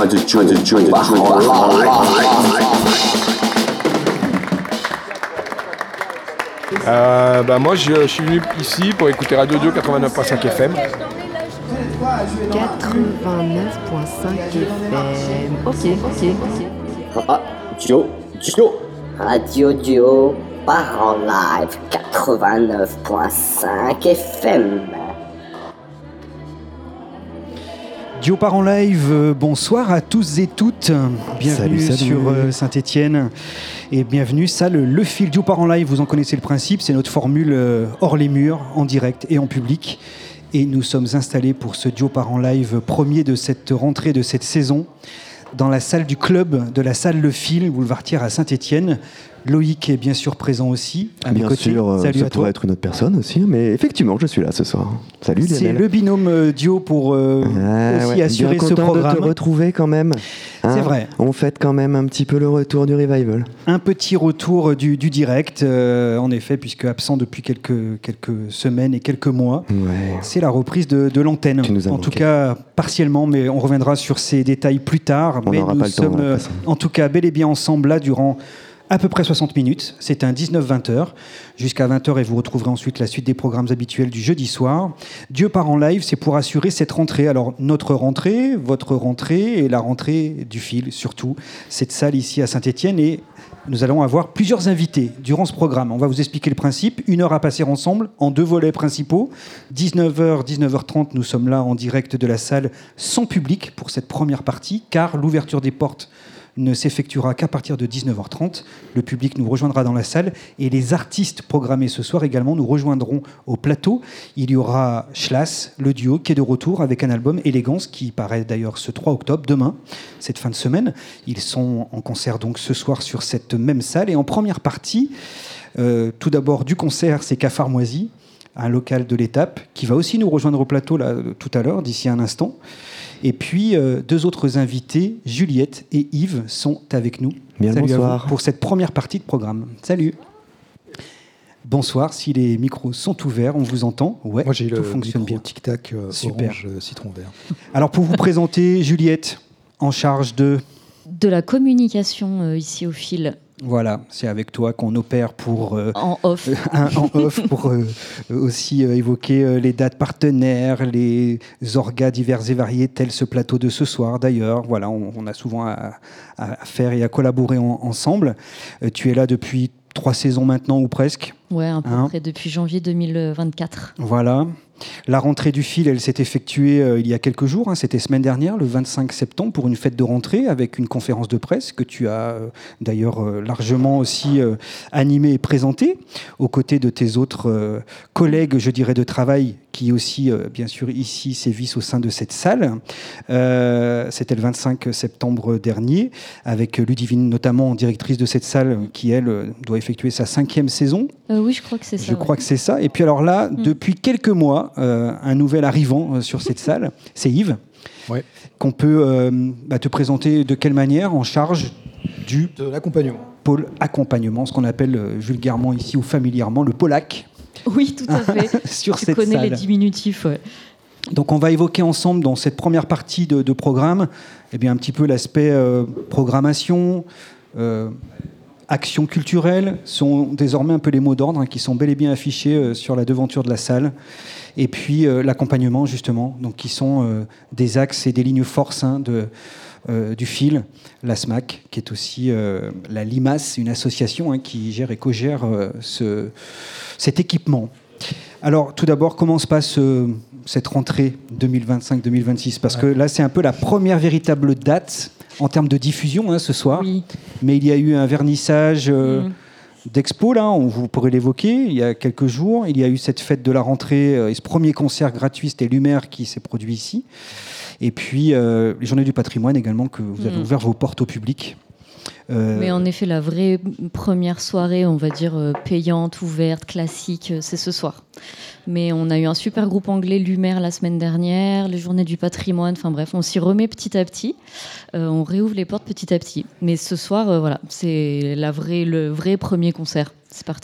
Moi je suis venu ici pour écouter Radio Dio 89.5 FM. 89.5 FM. Ok. Radio Dio part en live 89.5 FM. Dio part en live, bonsoir à tous et toutes. Bienvenue salut. sur Saint-Étienne et bienvenue, ça le fil. Dio part en live, vous en connaissez le principe, c'est notre formule hors les murs, en direct et en public. Et nous sommes installés pour ce Dio part en live premier de cette rentrée de cette saison dans la salle du club de la salle Le Fil, boulevard Thiers à Saint-Étienne. Loïc est bien sûr présent aussi à mes côtés. Bien sûr, salut ça à toi. pourrait être une autre personne aussi, mais effectivement, je suis là ce soir. Salut Lionel. C'est le binôme Dio pour aussi assurer bien ce content programme. de te retrouver quand même. C'est vrai. On fête quand même un petit peu le retour du revival. Un petit retour du direct, en effet, puisque absent depuis quelques semaines et quelques mois. Ouais. C'est la reprise de l'antenne. Tu nous as en manqué. tout cas, partiellement, mais on reviendra sur ces détails plus tard. On mais n'aura nous pas le temps, sommes, on va passer. en tout cas, bel et bien ensemble là durant à peu près 60 minutes. C'est un 19-20 heures. Jusqu'à 20 heures, et vous retrouverez ensuite la suite des programmes habituels du jeudi soir. Dieu part en live, c'est pour assurer cette rentrée. Alors, notre rentrée, votre rentrée et la rentrée du fil, surtout. Cette salle ici à Saint-Étienne. Et nous allons avoir plusieurs invités durant ce programme. On va vous expliquer le principe. 1 heure à passer ensemble en 2 volets principaux. 19h, 19h30, nous sommes là en direct de la salle sans public pour cette première partie, car l'ouverture des portes ne s'effectuera qu'à partir de 19h30. Le public nous rejoindra dans la salle et les artistes programmés ce soir également nous rejoindront au plateau. Il y aura Schlass, le duo, qui est de retour avec un album Élégance qui paraît d'ailleurs ce 3 octobre, demain, cette fin de semaine. Ils sont en concert donc ce soir sur cette même salle. Et en première partie, tout d'abord du concert, c'est Cafard Moisi, un local de l'étape, qui va aussi nous rejoindre au plateau là, tout à l'heure, d'ici un instant. Et puis, 2 autres invités, Juliette et Yves, sont avec nous. Bien le Salut bonsoir. à vous pour cette première partie de programme. Salut. Bonsoir, si les micros sont ouverts, on vous entend. Ouais, Moi, j'ai tout le fonctionne micro bien. tic-tac Super. orange citron vert. Alors, pour vous présenter, Juliette, en charge de... De la communication ici au fil, Voilà, c'est avec toi qu'on opère pour... en off. en off pour aussi évoquer les dates partenaires, les orgas divers et variés, tels ce plateau de ce soir d'ailleurs. Voilà, on a souvent à faire et à collaborer ensemble. Tu es là depuis 3 saisons maintenant ou presque. Ouais, à peu près depuis janvier 2024. Voilà. La rentrée du fil, elle s'est effectuée il y a quelques jours, c'était semaine dernière, le 25 septembre, pour une fête de rentrée avec une conférence de presse que tu as d'ailleurs largement aussi animée et présentée, aux côtés de tes autres collègues, je dirais, de travail, qui aussi, bien sûr, ici sévissent au sein de cette salle. C'était le 25 septembre dernier, avec Ludivine, notamment directrice de cette salle, qui, elle, doit effectuer sa 5e saison. Oui, je crois que c'est ça. Je crois que c'est ça. Et puis alors là, depuis quelques mois, un nouvel arrivant sur cette salle, c'est Yves, Ouais. qu'on peut te présenter de quelle manière, en charge du De l'accompagnement. pôle accompagnement, ce qu'on appelle vulgairement ici ou familièrement le polac, Oui, tout à fait. sur Tu cette connais salle. les diminutifs, ouais. Donc on va évoquer ensemble dans cette première partie de programme un petit peu l'aspect programmation, action culturelle, sont désormais un peu les mots d'ordre qui sont bel et bien affichés sur la devanture de la salle. Et puis l'accompagnement justement, donc qui sont des axes et des lignes forces du fil, la SMAC, qui est aussi la LIMAS, une association qui gère et co-gère cet équipement. Alors, tout d'abord, comment se passe cette rentrée 2025-2026 ? Parce que là, c'est un peu la première véritable date en termes de diffusion ce soir. Oui. Mais il y a eu un vernissage d'expo, là, vous pourrez l'évoquer, il y a quelques jours. Il y a eu cette fête de la rentrée et ce premier concert gratuit, c'était Lumière qui s'est produit ici. Et puis, les Journées du patrimoine également, que vous avez ouvert vos portes au public. Mais en effet, la vraie première soirée, on va dire payante, ouverte, classique, c'est ce soir. Mais on a eu un super groupe anglais, Lumière, la semaine dernière, les Journées du patrimoine, enfin bref, on s'y remet petit à petit. On réouvre les portes petit à petit. Mais ce soir, voilà, c'est le vrai premier concert. C'est parti.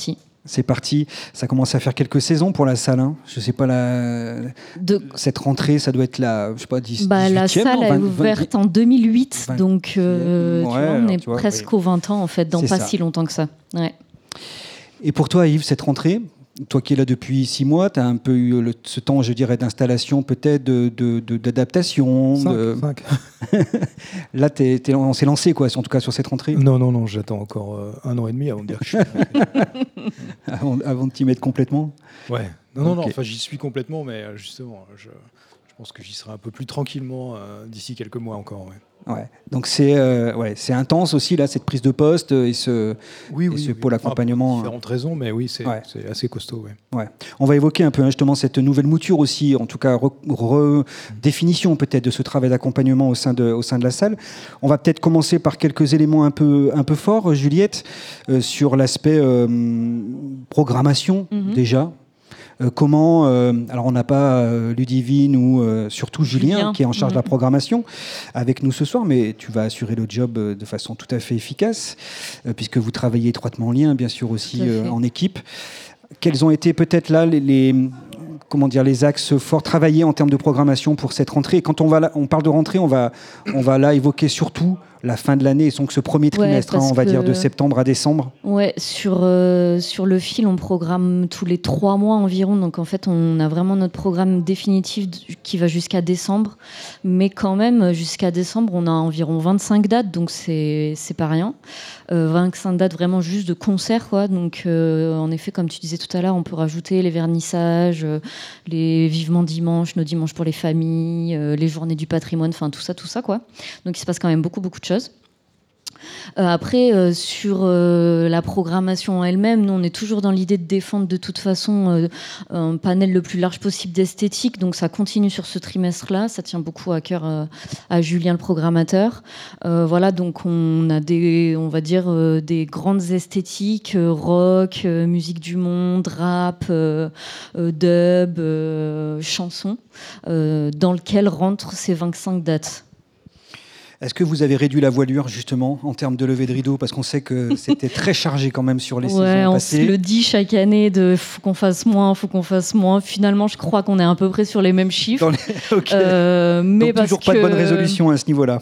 C'est parti. Ça commence à faire quelques saisons pour la salle. Hein. Je sais pas, cette rentrée, ça doit être la 18e. La salle est ouverte en 2008, donc tu vois, on est presque aux 20 ans, en fait, dans pas si longtemps que ça. Ouais. Et pour toi, Yves, cette rentrée, toi qui es là depuis 6 mois, tu as un peu eu ce temps, je dirais, d'installation, peut-être d'adaptation. 5. Là, on s'est lancé, quoi, en tout cas sur cette rentrée. Non, j'attends encore 1 an et demi avant de dire que je suis avant de t'y mettre complètement. Ouais. Non, enfin j'y suis complètement, mais justement, je pense que j'y serai un peu plus tranquillement d'ici quelques mois encore. Ouais. Donc c'est intense aussi là, cette prise de poste et ce pôle accompagnement. Pour différentes raisons, mais oui, c'est assez costaud. Ouais. On va évoquer un peu justement cette nouvelle mouture aussi, en tout cas redéfinition peut-être de ce travail d'accompagnement au sein de la salle. On va peut-être commencer par quelques éléments un peu forts, Juliette, sur l'aspect programmation déjà. Comment, alors on n'a pas Ludivine ou surtout Julien qui est en charge de la programmation avec nous ce soir, mais tu vas assurer le job de façon tout à fait efficace puisque vous travaillez étroitement en lien, bien sûr aussi en équipe. Quels ont été peut-être là les axes forts travaillés en termes de programmation pour cette rentrée? Et quand on parle de rentrée, on va là évoquer surtout la fin de l'année, et donc ce premier trimestre, on va dire de septembre à décembre. Ouais, sur le fil, on programme tous les 3 mois environ, donc en fait, on a vraiment notre programme définitif qui va jusqu'à décembre, mais quand même, jusqu'à décembre, on a environ 25 dates, donc c'est pas rien. 25 dates vraiment juste de concerts, quoi. Donc, en effet, comme tu disais tout à l'heure, on peut rajouter les vernissages, les Vivement Dimanche, nos dimanches pour les familles, les journées du patrimoine, enfin tout ça, quoi. Donc, il se passe quand même beaucoup de choses. Après, sur la programmation en elle-même, nous, on est toujours dans l'idée de défendre de toute façon un panel le plus large possible d'esthétique. Donc, ça continue sur ce trimestre-là. Ça tient beaucoup à cœur à Julien, le programmateur. Voilà, donc on a des grandes esthétiques, rock, musique du monde, rap, dub, chansons, dans lequel rentrent ces 25 dates. Est-ce que vous avez réduit la voilure, justement, en termes de levée de rideau? Parce qu'on sait que c'était très chargé quand même sur les saisons passées. On se le dit chaque année, faut qu'on fasse moins. Finalement, je crois qu'on est à peu près sur les mêmes chiffres. Mais donc toujours pas de bonne résolution à ce niveau-là.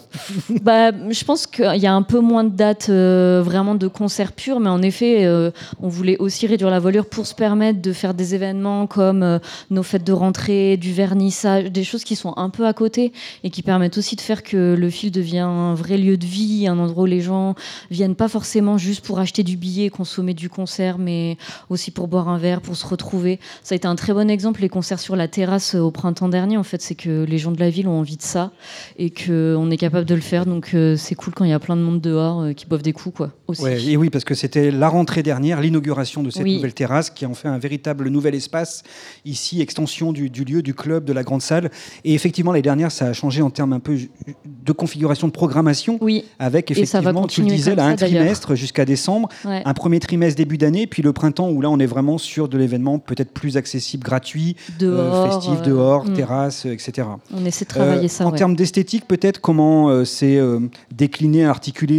Je pense qu'il y a un peu moins de dates vraiment de concerts purs, mais en effet, on voulait aussi réduire la voilure pour se permettre de faire des événements comme nos fêtes de rentrée, du vernissage, des choses qui sont un peu à côté et qui permettent aussi de faire que le fil devient un vrai lieu de vie, un endroit où les gens viennent pas forcément juste pour acheter du billet et consommer du concert, mais aussi pour boire un verre, pour se retrouver. Ça a été un très bon exemple, les concerts sur la terrasse au printemps dernier. En fait, c'est que les gens de la ville ont envie de ça et qu'on est capable de le faire. Donc, c'est cool quand il y a plein de monde dehors qui boivent des coups, quoi, aussi. Ouais, et oui, parce que c'était la rentrée dernière, l'inauguration de cette nouvelle terrasse qui en fait un véritable nouvel espace. Ici, extension du lieu, du club, de la grande salle. Et effectivement, l'année dernière, ça a changé en termes un peu de configuration de programmation, avec effectivement, tu le disais, là, un trimestre jusqu'à décembre, un premier trimestre début d'année, puis le printemps où là on est vraiment sur de l'événement peut-être plus accessible, gratuit, festif, dehors, terrasse, etc. On essaie de travailler ça. En termes d'esthétique, peut-être comment c'est décliné, articulé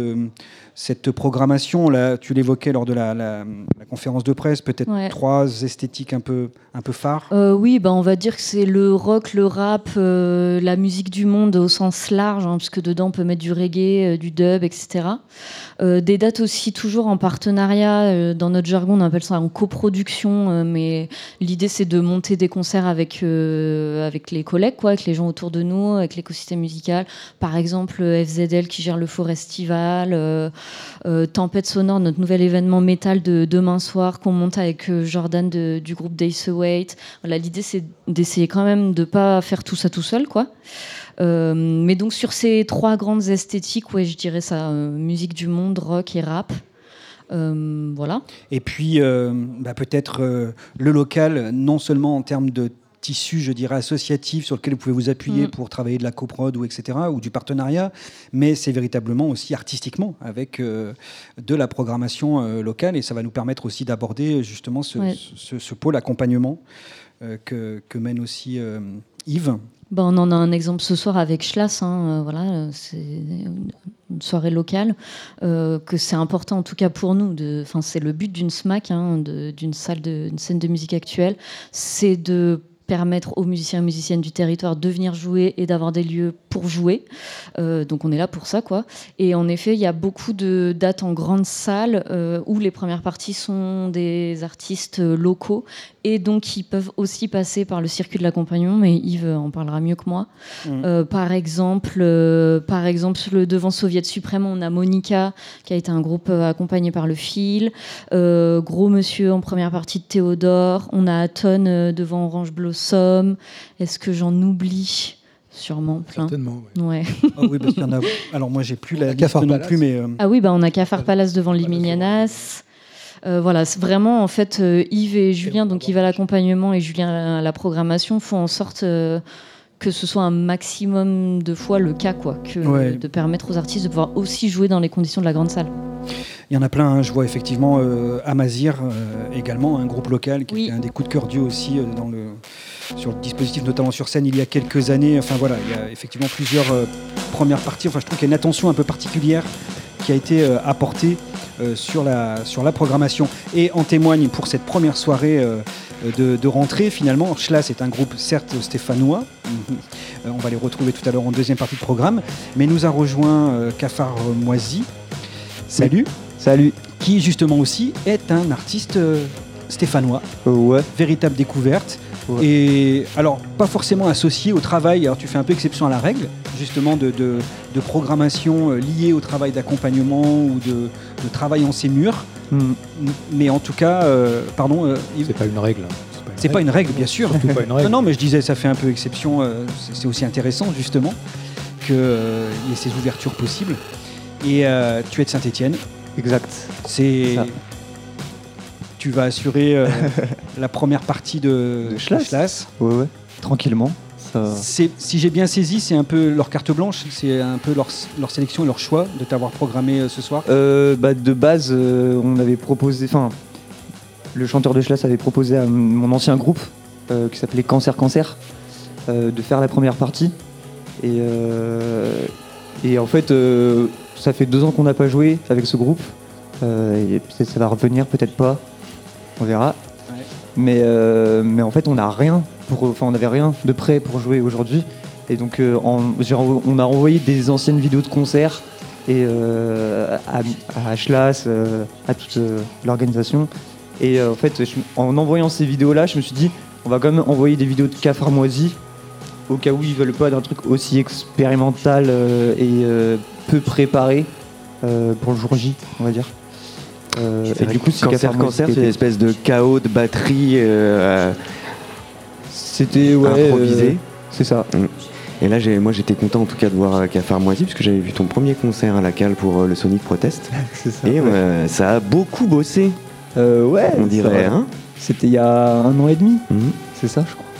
cette programmation, là, tu l'évoquais lors de la conférence de presse, peut-être 3 esthétiques un peu phares. On va dire que c'est le rock, le rap, la musique du monde au sens large, puisque dedans on peut mettre du reggae, du dub, etc. Des dates aussi toujours en partenariat, dans notre jargon on appelle ça en coproduction, mais l'idée c'est de monter des concerts avec les collègues, quoi, avec les gens autour de nous, avec l'écosystème musical. Par exemple, FZL qui gère le Forestival, Tempête Sonore, notre nouvel événement métal de demain soir qu'on monte avec Jordan du groupe Days Await. Voilà, l'idée c'est d'essayer quand même de pas faire tout ça tout seul, quoi. Mais donc sur ces 3 grandes esthétiques, je dirais ça, musique du monde, rock et rap. Voilà. Et puis peut-être le local, non seulement en termes de tissu, je dirais, associatif sur lequel vous pouvez vous appuyer pour travailler de la coprod ou etc., ou du partenariat, mais c'est véritablement aussi artistiquement avec de la programmation locale, et ça va nous permettre aussi d'aborder justement ce pôle accompagnement que mène aussi Yves. On en a un exemple ce soir avec Schlass, voilà, c'est une soirée locale, que c'est important en tout cas pour nous. C'est le but d'une SMAC, d'une scène de musique actuelle, c'est de permettre aux musiciens et musiciennes du territoire de venir jouer et d'avoir des lieux pour jouer. Donc on est là pour ça, quoi. Et en effet, il y a beaucoup de dates en grande salle où les premières parties sont des artistes locaux et donc ils peuvent aussi passer par le circuit de l'accompagnement, mais Yves en parlera mieux que moi. Par exemple, le Devant Soviet Suprême, on a Monica, qui a été un groupe accompagné par le Fil, Gros Monsieur en première partie de Théodore, on a Aton devant Orange Blossom. Est-ce que j'en oublie ? Sûrement plein. Certainement, ouais. Ah oui, parce qu'il y en a. Alors moi, j'ai plus la liste non plus, mais. Ah oui, on a Cafard Palace devant Liminianas. Voilà, c'est vraiment en fait Yves et Julien, donc Yves à l'accompagnement et Julien à la programmation, font en sorte que ce soit un maximum de fois le cas, quoi, de permettre aux artistes de pouvoir aussi jouer dans les conditions de la grande salle. Il y en a plein, je vois effectivement Amazir également, un groupe local qui est un des coups de cœur d'Dieu aussi sur le dispositif, notamment sur scène il y a quelques années. Enfin voilà, il y a effectivement plusieurs premières parties. Enfin, je trouve qu'il y a une attention un peu particulière qui a été apportée sur la programmation. Et en témoigne pour cette première soirée de rentrée finalement. Schlass est un groupe certes stéphanois, on va les retrouver tout à l'heure en deuxième partie de programme, mais nous a rejoint Cafard Moisi. Salut. Salut. Qui justement aussi est un artiste stéphanois. Ouais. Véritable découverte. Ouais. Et alors pas forcément associé au travail, alors tu fais un peu exception à la règle, justement de programmation liée au travail d'accompagnement ou de travail en ces murs. Mais en tout cas, Yves. C'est pas une règle. C'est pas une règle, bien sûr. Pas une règle. Non, mais je disais, ça fait un peu exception. C'est aussi intéressant, justement, qu'il y ait ces ouvertures possibles. Et tu es de Saint-Étienne. Exact. Tu vas assurer la première partie de Schlass. Ouais. Tranquillement. Si j'ai bien saisi, c'est un peu leur carte blanche, c'est un peu leur sélection et leur choix de t'avoir programmé ce soir. De base, on avait proposé. Enfin, le chanteur de Schlass avait proposé à mon ancien groupe qui s'appelait Cancer de faire la première partie. Et en fait, ça fait 2 ans qu'on n'a pas joué avec ce groupe. Et peut-être ça va revenir, peut-être pas. On verra. Ouais. Mais en fait, on n'avait rien de prêt pour jouer aujourd'hui. Et donc, on a envoyé des anciennes vidéos de concerts et à Schlass, à toute l'organisation. Et en fait, en envoyant ces vidéos-là, je me suis dit, on va quand même envoyer des vidéos de Cafard Moisi au cas où ils veulent pas d'un truc aussi expérimental et peu préparé pour le jour J, on va dire. Et du coup, Cancer, c'est une espèce de chaos de batterie c'était improvisé. C'est ça. Et là, moi j'étais content en tout cas de voir Cafard Moisi, parce que j'avais vu ton premier concert à la cale pour le Sonic Protest. C'est ça. Et ça a beaucoup bossé. On dirait. Hein, c'était il y a 1 an et demi. C'est ça, je crois.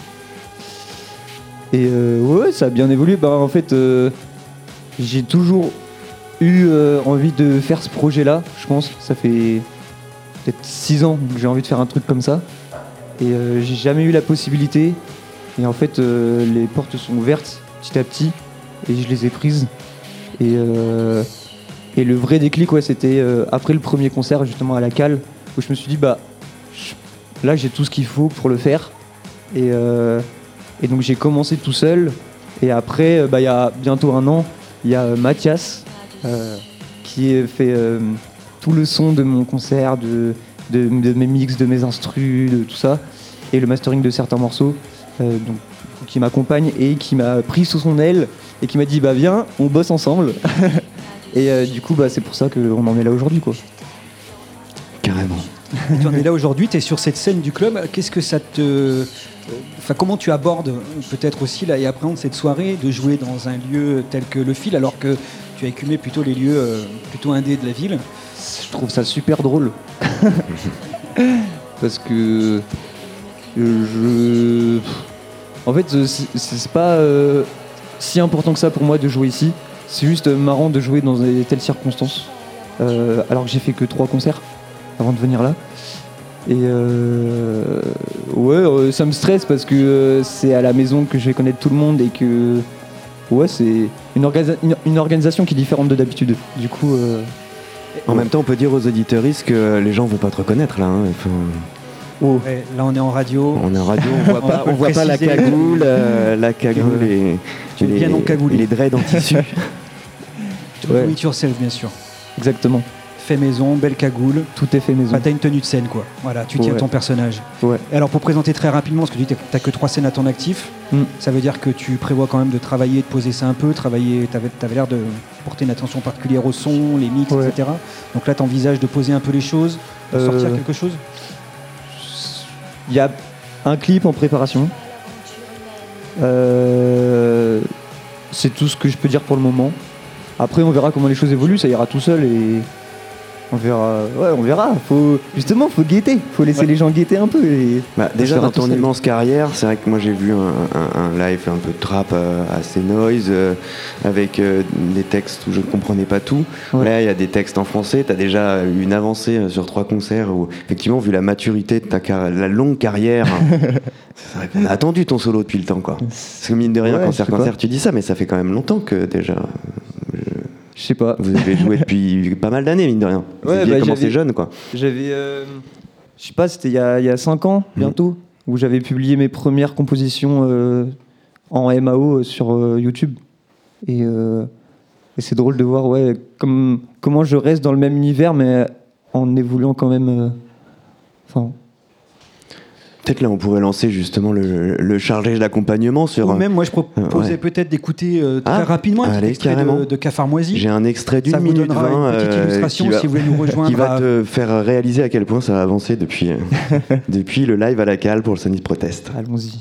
Et ça a bien évolué. En fait, j'ai toujours eu envie de faire ce projet-là, je pense. Ça fait peut-être 6 ans que j'ai envie de faire un truc comme ça. Et j'ai jamais eu la possibilité. Et en fait, les portes sont ouvertes petit à petit. Et je les ai prises. Et le vrai déclic, c'était après le premier concert, justement à la cale, où je me suis dit, là, j'ai tout ce qu'il faut pour le faire. Et donc j'ai commencé tout seul, et après, il y a bientôt 1 an, il y a Mathias qui a fait tout le son de mon concert, de mes mix, de mes instrus, de tout ça, et le mastering de certains morceaux, qui m'accompagne et qui m'a pris sous son aile et qui m'a dit viens, on bosse ensemble. Et du coup c'est pour ça qu'on en est là aujourd'hui, quoi. Carrément. Et tu en es là aujourd'hui, tu es sur cette scène du club. Qu'est-ce que ça te... comment tu abordes peut-être aussi là et appréhendes cette soirée de jouer dans un lieu tel que le Fil, alors que tu as écumé plutôt les lieux plutôt indés de la ville? Je trouve ça super drôle. Parce que en fait c'est pas si important que ça pour moi de jouer ici. C'est juste marrant de jouer dans telles circonstances, alors que j'ai fait que 3 concerts avant de venir là. Et ça me stresse parce que c'est à la maison que je vais connaître tout le monde et que c'est une organisation qui est différente de d'habitude. Du coup, En même temps, on peut dire aux auditeuristes que les gens vont pas te reconnaître là. Hein. Ouais, là, on est en radio. On est en radio, on voit pas la préciser. cagoule, et bien encagoulé. les dreads en tissu. Do it yourself, bien sûr. exactement. Fait maison, belle cagoule. Tout est fait maison. Bah, t'as une tenue de scène, quoi. Voilà, tu tiens ton personnage. Ouais. Et alors, pour présenter très rapidement, parce que tu dis que t'as que 3 scènes à ton actif, ça veut dire que tu prévois quand même de travailler, de poser ça un peu, t'avais l'air de porter une attention particulière au son, les mix, etc. Donc là, t'envisages de poser un peu les choses, de sortir quelque chose. Il y a un clip en préparation. C'est tout ce que je peux dire pour le moment. Après, on verra comment les choses évoluent, ça ira tout seul et on verra. Ouais, on verra. Faut guetter. Faut laisser les gens guetter un peu. Et Déjà, ça dans ira tout ton seul. immense carrière, c'est vrai que moi j'ai vu un live un peu de trap assez noise, avec des textes où je ne comprenais pas tout. Ouais. Là, il y a des textes en français. Tu as déjà eu une avancée sur 3 concerts où, effectivement, vu la maturité de la longue carrière, c'est vrai qu'on a attendu ton solo depuis le temps, quoi. Parce que mine de rien, Ouais, concert, je sais pas. tu dis ça, mais ça fait quand même longtemps que déjà. Je sais pas. Vous avez joué depuis pas mal d'années, mine de rien. Vous aviez commencé jeune, quoi. J'avais, je sais pas, c'était il y a 5 ans bientôt, où j'avais publié mes premières compositions en MAO sur YouTube. Et c'est drôle de voir, comment je reste dans le même univers, mais en évoluant quand même. Peut-être là, on pourrait lancer justement le chargé d'accompagnement sur. Ou même, moi, je proposais peut-être d'écouter très rapidement un petit extrait de Cafard Moisi. J'ai un extrait Ça d'1 vous minute donnera 20 une petite illustration si vous voulez nous rejoindre. qui va te faire réaliser à quel point ça a avancé depuis le live à la cale pour le Sonic Protest. Allons-y.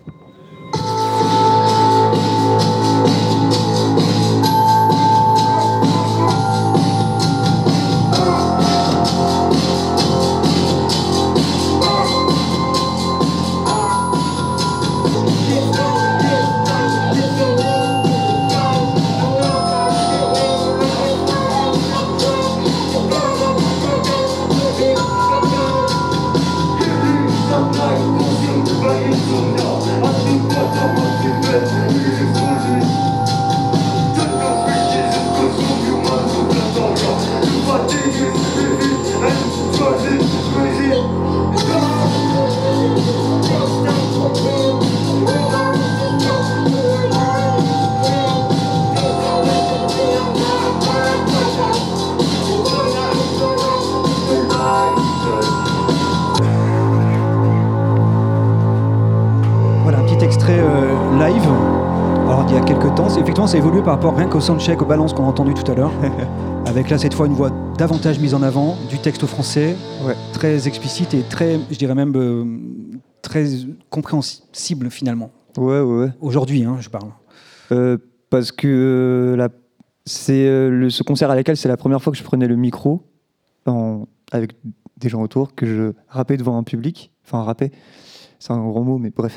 Voilà, un petit extrait live. Alors, il y a quelques temps, effectivement, ça a évolué par rapport rien qu'au soundcheck, aux balances qu'on a entendu tout à l'heure. Avec là, cette fois, une voix davantage mise en avant, du texte au français, très explicite et très, je dirais même, très compréhensible finalement. Ouais. Aujourd'hui, je parle. Parce que ce concert à laquelle c'est la première fois que je prenais le micro avec des gens autour, que je rappais devant un public. Enfin, rappais, c'est un grand mot, mais bref.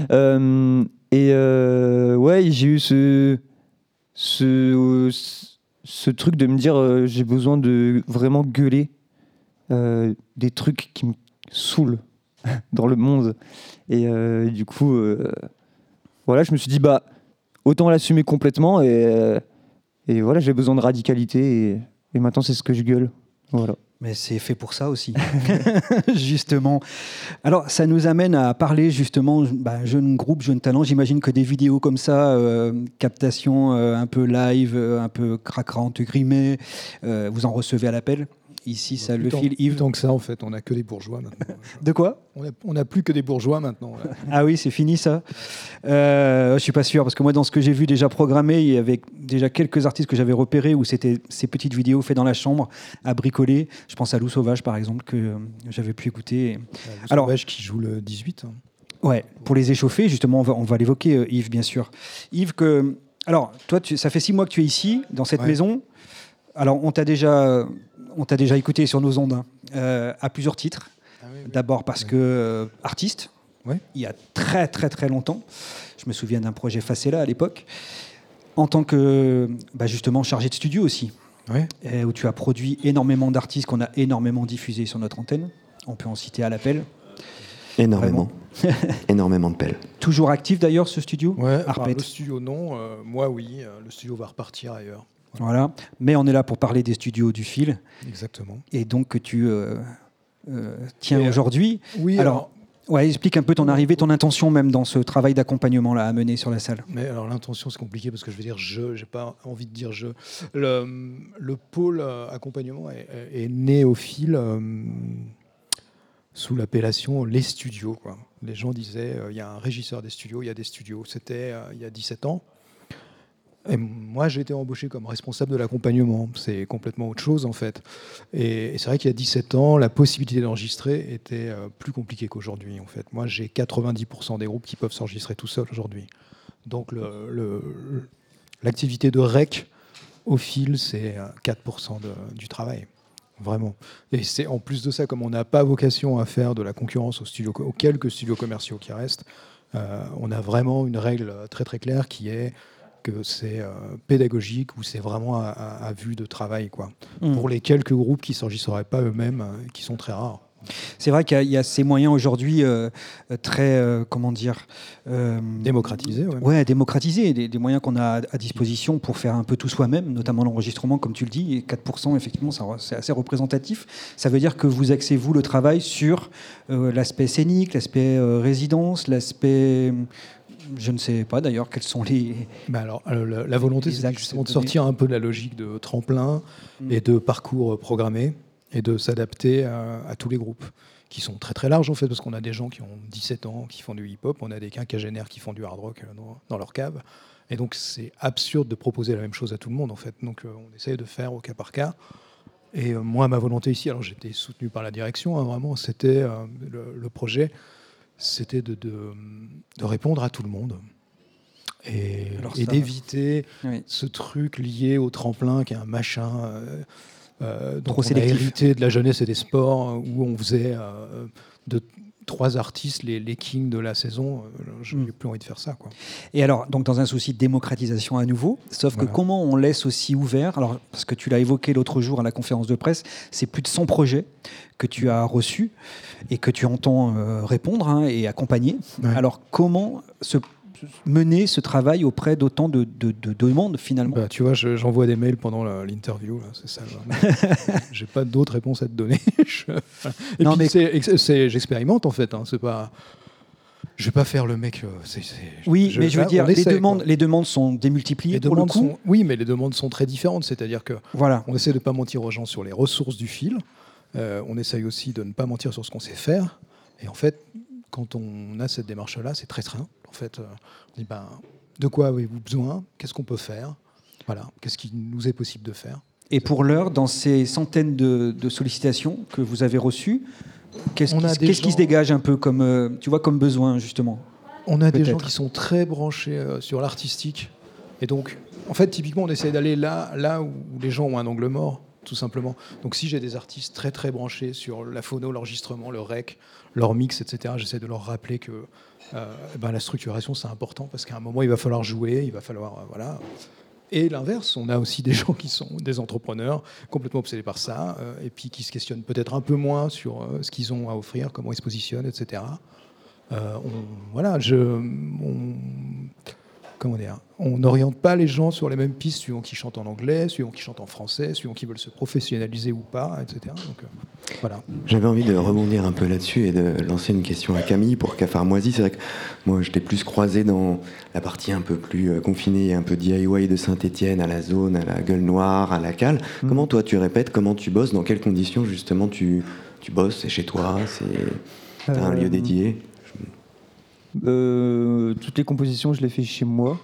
J'ai eu ce truc de me dire j'ai besoin de vraiment gueuler des trucs qui me saoulent dans le monde. Et du coup, je me suis dit, autant l'assumer complètement et voilà, j'ai besoin de radicalité et maintenant c'est ce que je gueule. Voilà. Mais c'est fait pour ça aussi, justement. Alors, ça nous amène à parler justement, jeune groupe, jeune talent. J'imagine que des vidéos comme ça, captation un peu live, un peu cracrante, grimée, vous en recevez à l'appel. Ici, ça le file, Yves. Tant que ça, en fait, on n'a que des bourgeois maintenant. De quoi ? On n'a plus que des bourgeois maintenant. Là. Ah oui, c'est fini ça. Je suis pas sûr parce que moi, dans ce que j'ai vu déjà programmé, il y avait déjà quelques artistes que j'avais repérés où c'était ces petites vidéos faites dans la chambre à bricoler. Je pense à Loup Sauvage par exemple que j'avais pu écouter. Loup Sauvage qui joue le 18. Ouais, pour les échauffer justement, on va l'évoquer, Yves, bien sûr. Yves, alors toi, ça fait 6 mois que tu es ici dans cette maison. Alors on t'a déjà écouté sur nos ondes à plusieurs titres. D'abord parce que artiste, il y a très très très longtemps. Je me souviens d'un projet Facella à l'époque. En tant que justement chargé de studio aussi, où tu as produit énormément d'artistes qu'on a énormément diffusés sur notre antenne. On peut en citer à l'appel. Énormément. Énormément de pelles. Toujours actif d'ailleurs ce studio, Ouais, Arpète. le studio non, moi oui, le studio va repartir ailleurs. Voilà. Mais on est là pour parler des studios du fil, Exactement. et donc que tu tiens Et, aujourd'hui. Oui, Alors, ouais, explique un peu ton arrivée, ton intention même dans ce travail d'accompagnement là à mener sur la salle. mais alors l'intention c'est compliqué parce que je vais dire j'ai pas envie de dire je. Le pôle accompagnement est né au fil sous l'appellation les studios, quoi. Les gens disaient il y a un régisseur des studios, il y a des studios. C'était il y a 17 ans. Et moi, j'ai été embauché comme responsable de l'accompagnement. C'est complètement autre chose, en fait. Et c'est vrai qu'il y a 17 ans, la possibilité d'enregistrer était plus compliquée qu'aujourd'hui, en fait. Moi, j'ai 90% des groupes qui peuvent s'enregistrer tout seuls aujourd'hui. Donc, l'activité de rec au fil, c'est 4% du travail. Vraiment. Et c'est en plus de ça, comme on n'a pas vocation à faire de la concurrence aux quelques studios commerciaux qui restent, on a vraiment une règle très très claire qui est que c'est pédagogique ou c'est vraiment à vue de travail, quoi. Pour les quelques groupes qui ne s'enregistreraient pas eux-mêmes, qui sont très rares. C'est vrai qu'il y a ces moyens aujourd'hui très, comment dire... Démocratisés, ouais. Ouais, démocratisés, des moyens qu'on a à disposition pour faire un peu tout soi-même, notamment l'enregistrement, comme tu le dis, et 4%, effectivement, c'est assez représentatif. Ça veut dire que vous axez, vous, le travail sur l'aspect scénique, l'aspect résidence, l'aspect... Je ne sais pas d'ailleurs quels sont les... Alors, la volonté, les c'est axes justement de donnés. sortir un peu de la logique de tremplin et de parcours programmés et de s'adapter à tous les groupes qui sont très très larges en fait, parce qu'on a des gens qui ont 17 ans qui font du hip-hop, on a des quinquagénaires qui font du hard rock dans leur cave, et donc c'est absurde de proposer la même chose à tout le monde en fait. Donc on essaye de faire au cas par cas. Et moi, ma volonté ici, alors j'étais soutenu par la direction, hein, vraiment, c'était le projet, c'était de répondre à tout le monde et d'éviter ce truc lié au tremplin qui est un machin dont on a hérité de la jeunesse et des sports, où on faisait de 3 artistes les kings de la saison. Je n'ai plus envie de faire ça, quoi. Et alors, donc dans un souci de démocratisation à nouveau, sauf que comment on laisse aussi ouvert, alors, parce que tu l'as évoqué l'autre jour à la conférence de presse, c'est plus de 100 projets que tu as reçus et que tu entends répondre et accompagner. Ouais. Alors, comment mener ce travail auprès d'autant de demandes finalement? Tu vois, j'envoie des mails pendant l'interview, là, c'est ça. J'ai pas d'autres réponses à te donner. J'expérimente en fait. Hein, c'est pas. Je vais pas faire le mec. Oui, mais je veux dire, les demandes sont démultipliées pour le coup. Oui, mais les demandes sont très différentes. C'est-à-dire que on essaie de pas mentir aux gens sur les ressources du fil. On essaye aussi de ne pas mentir sur ce qu'on sait faire. Et en fait, quand on a cette démarche-là, c'est très simple. En fait, on dit de quoi avez-vous besoin? Qu'est-ce qu'on peut faire? Voilà, qu'est-ce qui nous est possible de faire? Et pour l'heure, dans ces centaines de sollicitations que vous avez reçues, qu'est-ce qui se dégage un peu comme, tu vois, comme besoin justement? On a des gens qui sont très branchés sur l'artistique. Et donc, en fait, typiquement, on essaie d'aller là où les gens ont un angle mort, tout simplement. Donc si j'ai des artistes très très branchés sur la phono, l'enregistrement, le rec, leur mix, etc., j'essaie de leur rappeler que la structuration c'est important, parce qu'à un moment il va falloir jouer, il va falloir voilà. Et l'inverse, on a aussi des gens qui sont des entrepreneurs complètement obsédés par ça, et puis qui se questionnent peut-être un peu moins sur ce qu'ils ont à offrir, comment ils se positionnent, etc. On n'oriente pas les gens sur les mêmes pistes suivant qu'ils chantent en anglais, suivant qu'ils chantent en français, suivant qu'ils veulent se professionnaliser ou pas, etc. Donc, voilà. J'avais envie de rebondir un peu là-dessus et de lancer une question à Camille pour Cafard Moisi. C'est vrai que moi, je t'ai plus croisé dans la partie un peu plus confinée, un peu DIY de Saint-Étienne, à la zone, à la Gueule Noire, à la Cale. Comment toi, tu répètes, comment tu bosses, dans quelles conditions justement tu bosses? C'est chez toi? T'as un lieu dédié? Toutes les compositions, je les fais chez moi.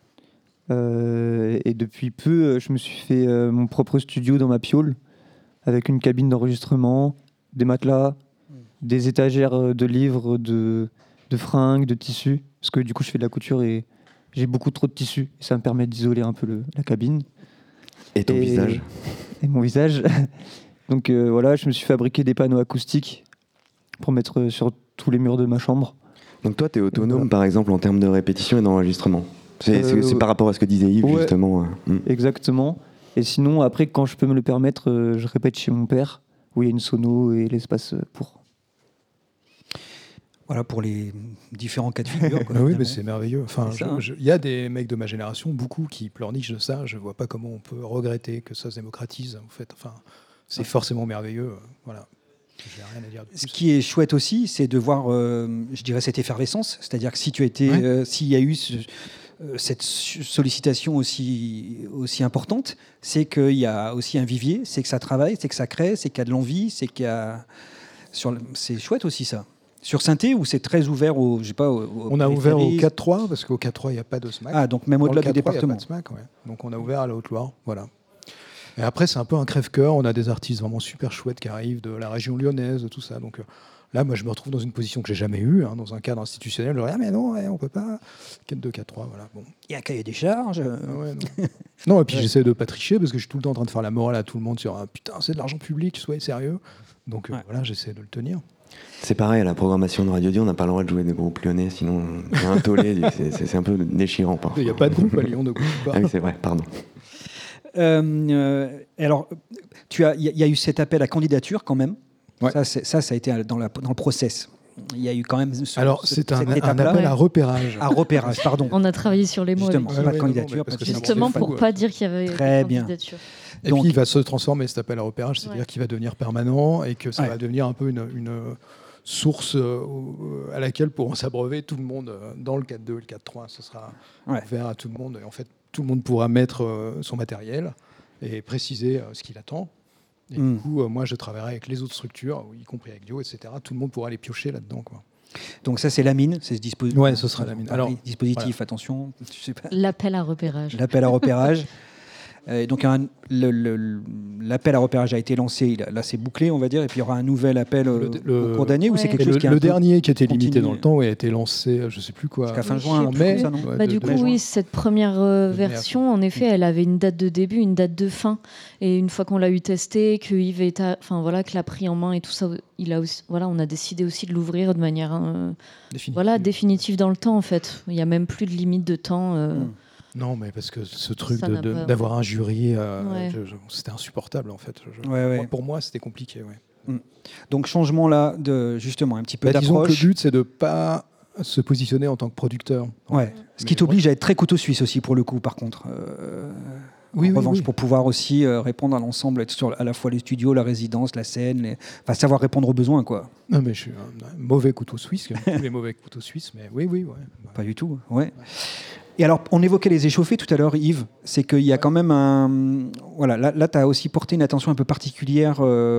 Et depuis peu, je me suis fait mon propre studio dans ma piole, avec une cabine d'enregistrement, des matelas, des étagères de livres, de fringues, de tissus. Parce que du coup, je fais de la couture et j'ai beaucoup trop de tissus. Et ça me permet d'isoler un peu la cabine. Et ton visage. Et mon visage. Donc voilà, je me suis fabriqué des panneaux acoustiques pour mettre sur tous les murs de ma chambre. Donc toi, tu es autonome, par exemple, en termes de répétition et d'enregistrement. C'est par rapport à ce que disait Yves, justement. Exactement. Et sinon, après, quand je peux me le permettre, je répète chez mon père, où il y a une sono et l'espace pour. Voilà pour les différents cas de figure. quoi, Ah oui, mais finalement. c'est merveilleux. Enfin, C'est ça, hein. il y a des mecs de ma génération, beaucoup qui pleurnichent de ça. Je vois pas comment on peut regretter que ça se démocratise. En fait, enfin, c'est forcément merveilleux. Voilà. J'ai rien à dire de Ce plus. qui est chouette aussi, c'est de voir, je dirais, cette effervescence. C'est-à-dire que si tu as été, Ouais. s'il y a eu cette sollicitation aussi importante, c'est qu'il y a aussi un vivier, c'est que ça travaille, c'est que ça crée, c'est qu'il y a de l'envie, c'est qu'il y a. C'est chouette aussi ça. Sur Synthé, où c'est très ouvert au, je sais pas, On a ouvert au périphéries. 4-3 parce qu'au 4-3 il n'y a pas de SMAC. Ah, donc même Dans au-delà le du 4-3, il y a département. pas de SMAC, ouais. Donc on a ouvert à la Haute-Loire, voilà. Et après c'est un peu un crève-cœur. On a des artistes vraiment super chouettes qui arrivent de la région lyonnaise, de tout ça. Donc là, moi je me retrouve dans une position que j'ai jamais eue, hein, dans un cadre institutionnel. Je leur dis, ah mais non, ouais, on peut pas. 4-2, 4-3, voilà. Bon. Il y a un cahier des charges. Ah ouais, non. Non, et puis j'essaie de pas tricher parce que je suis tout le temps en train de faire la morale à tout le monde sur putain, c'est de l'argent public, soyez sérieux. Donc Ouais. voilà, j'essaie de le tenir. C'est pareil, à la programmation de Radio Dio, on n'a pas le droit de jouer des groupes lyonnais, sinon il y a un tollé, c'est un peu déchirant parfois. Il n'y a pas de groupe à Lyon, de groupe. Ah oui, c'est vrai, pardon. Alors, il y a eu cet appel à candidature quand même. Ouais. Ça a été dans le process. Il y a eu quand même. Alors c'est un cette appel étape-là. à repérage. À repérage, pardon. On a travaillé sur les mots. Justement, avec pas lui. de candidature, parce pas que de c'est Justement n'importe pour quoi. pas dire qu'il y avait Très des bien. candidatures. Et Donc- puis il va se transformer cet appel à repérage, c'est-à-dire Ouais. qu'il va devenir permanent et que ça Ouais. va devenir un peu une source à laquelle pourront s'abreuver tout le monde dans le 4-2 et le 4-3. Ce sera Ouais. ouvert à tout le monde. Et en fait, tout le monde pourra mettre son matériel et préciser ce qu'il attend. Et Mm. du coup, moi, je travaillerai avec les autres structures, y compris avec Dio, etc. Tout le monde pourra aller piocher là-dedans, quoi. Donc ça, c'est la mine, c'est ce dispositif. Ouais, ce sera la mine. Alors, dispositif, attention, je sais pas. L'appel à repérage. L'appel à repérage. Donc l'appel à repérage a été lancé, là c'est bouclé on va dire, et puis il y aura un nouvel appel au cours d'année ou c'est Ouais. quelque Et chose le qui est un peu dernier qui était limité continu. dans le temps, ouais, a été lancé, je sais plus quoi. jusqu'à fin Oui, juin, je un sais truc comme plus. ça, non Ouais, Bah, de- du de coup, juin. oui, cette première version, en effet, elle avait une date de début, une date de fin. Et une fois qu'on l'a eu testé, que Yves enfin voilà, que l'a pris en main et tout ça, on a décidé aussi de l'ouvrir de manière définitive dans le temps. En fait, il y a même plus de limite de temps. Non, mais parce que ce truc Ça n'a pas- d'avoir un jury, Ouais. c'était insupportable en fait. Ouais. Pour moi, c'était compliqué. Ouais. Donc changement là de justement un petit peu Bah, disons que le d'approche. but, c'est de pas se positionner en tant que producteur. Ouais. Ce qui Mais t'oblige à être très couteau suisse aussi pour le coup par contre. Oui, en oui, revanche, oui. pour pouvoir aussi répondre à l'ensemble, être sur à la fois les studios, la résidence, la scène, enfin savoir répondre aux besoins quoi. Non, mais je suis un mauvais couteau suisse, comme tous les mauvais couteaux suisses, mais oui. Ouais. Pas du tout, ouais. Et alors, on évoquait les échauffés tout à l'heure, Yves. C'est qu'il y a quand même un... Voilà, là tu as aussi porté une attention un peu particulière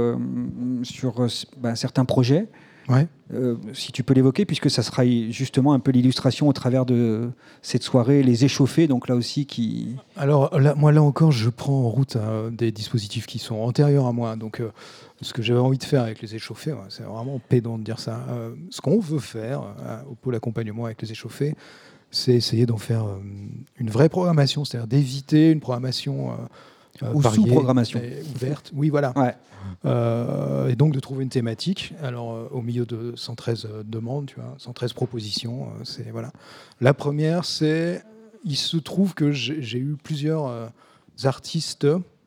sur certains projets. Ouais. Si tu peux l'évoquer, puisque ça sera justement un peu l'illustration au travers de cette soirée, les échauffés, donc là aussi qui... Alors là encore, je prends en route des dispositifs qui sont antérieurs à moi. Donc, ce que j'avais envie de faire avec les échauffés, c'est vraiment pédant de dire ça. Ce qu'on veut faire au pôle accompagnement avec les échauffés, c'est essayer d'en faire une vraie programmation, c'est-à-dire d'éviter une programmation Ou variée sous-programmation. et ouverte. Oui, voilà. Ouais. Et donc de trouver une thématique. Alors au milieu de 113 demandes, tu vois, 113 propositions, c'est voilà. La première, c'est il se trouve que j'ai eu plusieurs artistes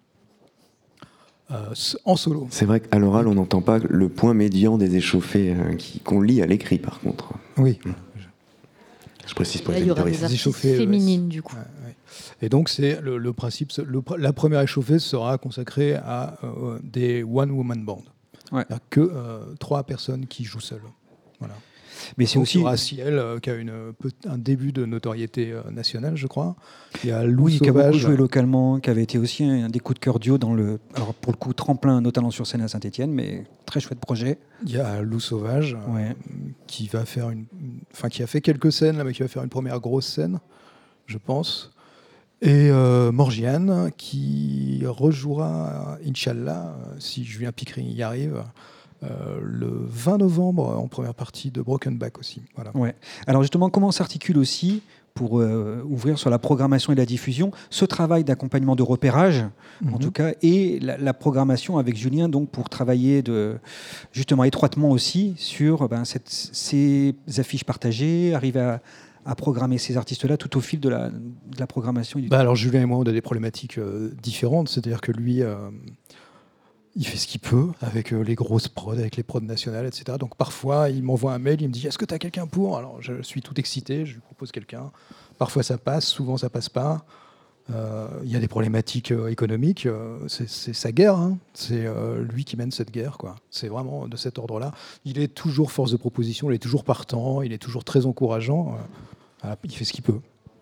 en solo. C'est vrai qu'à l'oral, on n'entend pas le point médian des échauffés qu'on lit à l'écrit, par contre. Oui. Je précise pour Là, les il y aura des auditeurs. artistes échauffés, féminines, du coup. Ouais, ouais. Et donc c'est le principe. La première échauffée sera consacrée à des one-woman bands. Ouais. Il n'y a que 3 personnes qui jouent seules. Voilà. Mais c'est Donc, aussi... il y aura Ciel qui a un début de notoriété nationale, je crois. Il y a Lou Oui, qui a beaucoup Sauvage. joué localement, qui avait été aussi un des coups de cœur duo dans le... Alors pour le coup, tremplin, notamment sur scène à Saint-Etienne, mais très chouette projet. Il y a Lou Sauvage Ouais. qui va faire qui a fait quelques scènes, là, mais qui va faire une première grosse scène, je pense. Et Morgiane qui rejouera, Inch'Allah, si Julien Piquery y arrive, le 20 novembre en première partie de Broken Back aussi. Voilà. Ouais. Alors justement, comment s'articule aussi, pour ouvrir sur la programmation et la diffusion, ce travail d'accompagnement de repérage, en tout cas, et la programmation avec Julien, donc pour travailler justement étroitement aussi sur ces affiches partagées, arriver à programmer ces artistes-là tout au fil de la programmation. Et du Alors Julien et moi, on a des problématiques différentes, c'est-à-dire que lui... il fait ce qu'il peut avec les grosses prods, avec les prods nationales, etc. Donc parfois, il m'envoie un mail, il me dit « Est-ce que tu as quelqu'un pour ?» Alors je suis tout excité, je lui propose quelqu'un. Parfois ça passe, souvent ça passe pas. Il y a des problématiques économiques, c'est sa guerre, hein. C'est lui qui mène cette guerre, quoi. C'est vraiment de cet ordre-là. Il est toujours force de proposition, il est toujours partant, il est toujours très encourageant. Voilà, il fait ce qu'il peut.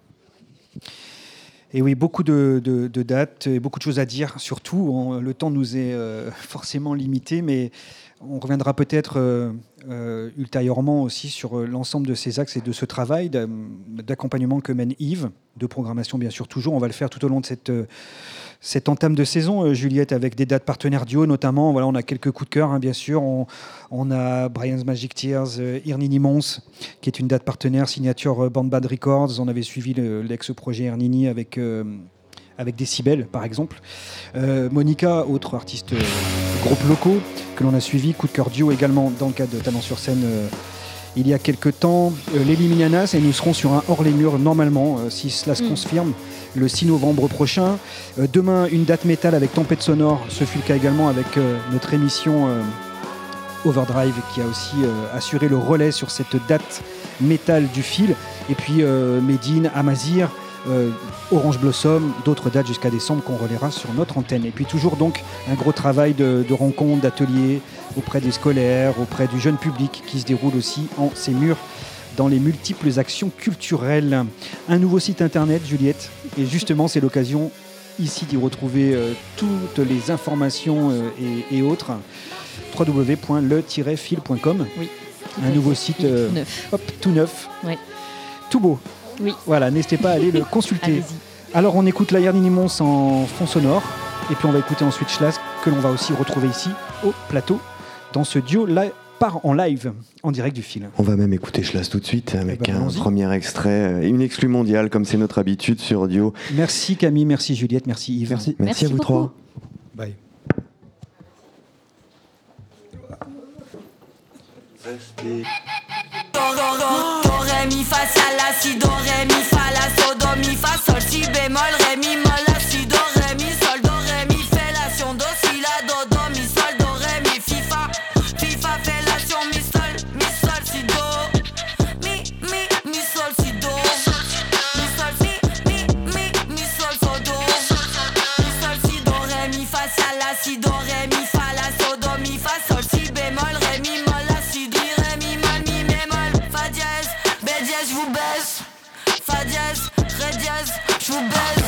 Et oui, beaucoup de dates et beaucoup de choses à dire, surtout. Le temps nous est forcément limité, mais on reviendra peut-être ultérieurement aussi sur l'ensemble de ces axes et de ce travail d'accompagnement que mène Yves, de programmation bien sûr toujours. On va le faire tout au long de cette entame de saison, Juliette, avec des dates partenaires duo notamment. Voilà, on a quelques coups de cœur, hein, bien sûr. On a Brian's Magic Tears, Hernini Mons, qui est une date partenaire, signature Band Bad Records. On avait suivi l'ex-projet Hernini avec Décibel, par exemple. Monica, autre artiste groupe locaux, que l'on a suivi, coup de cœur duo également dans le cadre de Talent sur scène il y a quelques temps. Les Liminianas, et nous serons sur un hors les murs normalement, si cela se confirme, le 6 novembre prochain. Demain, une date métal avec Tempête Sonore, ce fut le cas également avec notre émission Overdrive, qui a aussi assuré le relais sur cette date métal du fil. Et puis Medine, Amazir, Orange Blossom, d'autres dates jusqu'à décembre qu'on relaiera sur notre antenne. Et puis toujours donc un gros travail de rencontres, d'ateliers auprès des scolaires, auprès du jeune public qui se déroule aussi en ces murs dans les multiples actions culturelles. Un nouveau site internet, Juliette, et justement c'est l'occasion ici d'y retrouver toutes les informations et autres. www.le-fil.com. Oui. Un nouveau site tout neuf. Tout neuf. Oui. Tout beau. Oui. Voilà, n'hésitez pas à aller le consulter. Allez-y. Alors on écoute la Hernini Mons en fond sonore, et puis on va écouter ensuite Schlas, que l'on va aussi retrouver ici au plateau, dans ce duo part en live, en direct du fil. On va même écouter Schlas tout de suite avec un allons-y. premier extrait, une exclue mondiale comme c'est notre habitude sur Audio. Merci Camille, merci Juliette, merci Yves. Merci à vous beaucoup. trois. Bye. Do, ré, mi, fa, sol, la, si, do, ré, mi, fa, la, so, do, mi, fa, sol, si, bémol, ré, mi, mol, la, si, do, ré, mi, sol, do, ré, mi, fellation, do, si, la, do, mi, sol, do, ré, mi, fi, fa, fellation, mi, sol, si, do, mi, sol, si, do, mi, sol, mi, sol, so, do, mi, sol, si, do, ré, mi, fa, sol, la, si, do, ré, mi, fa, la, so, do, mi, fa, sol, si, bémol, ré, mi, mol, la, si, do, ré, mi, mol, mi, bémol, fa, dièse, bé, dièse, je vous baisse, fa, dièse, ré, dièse, je vous baisse.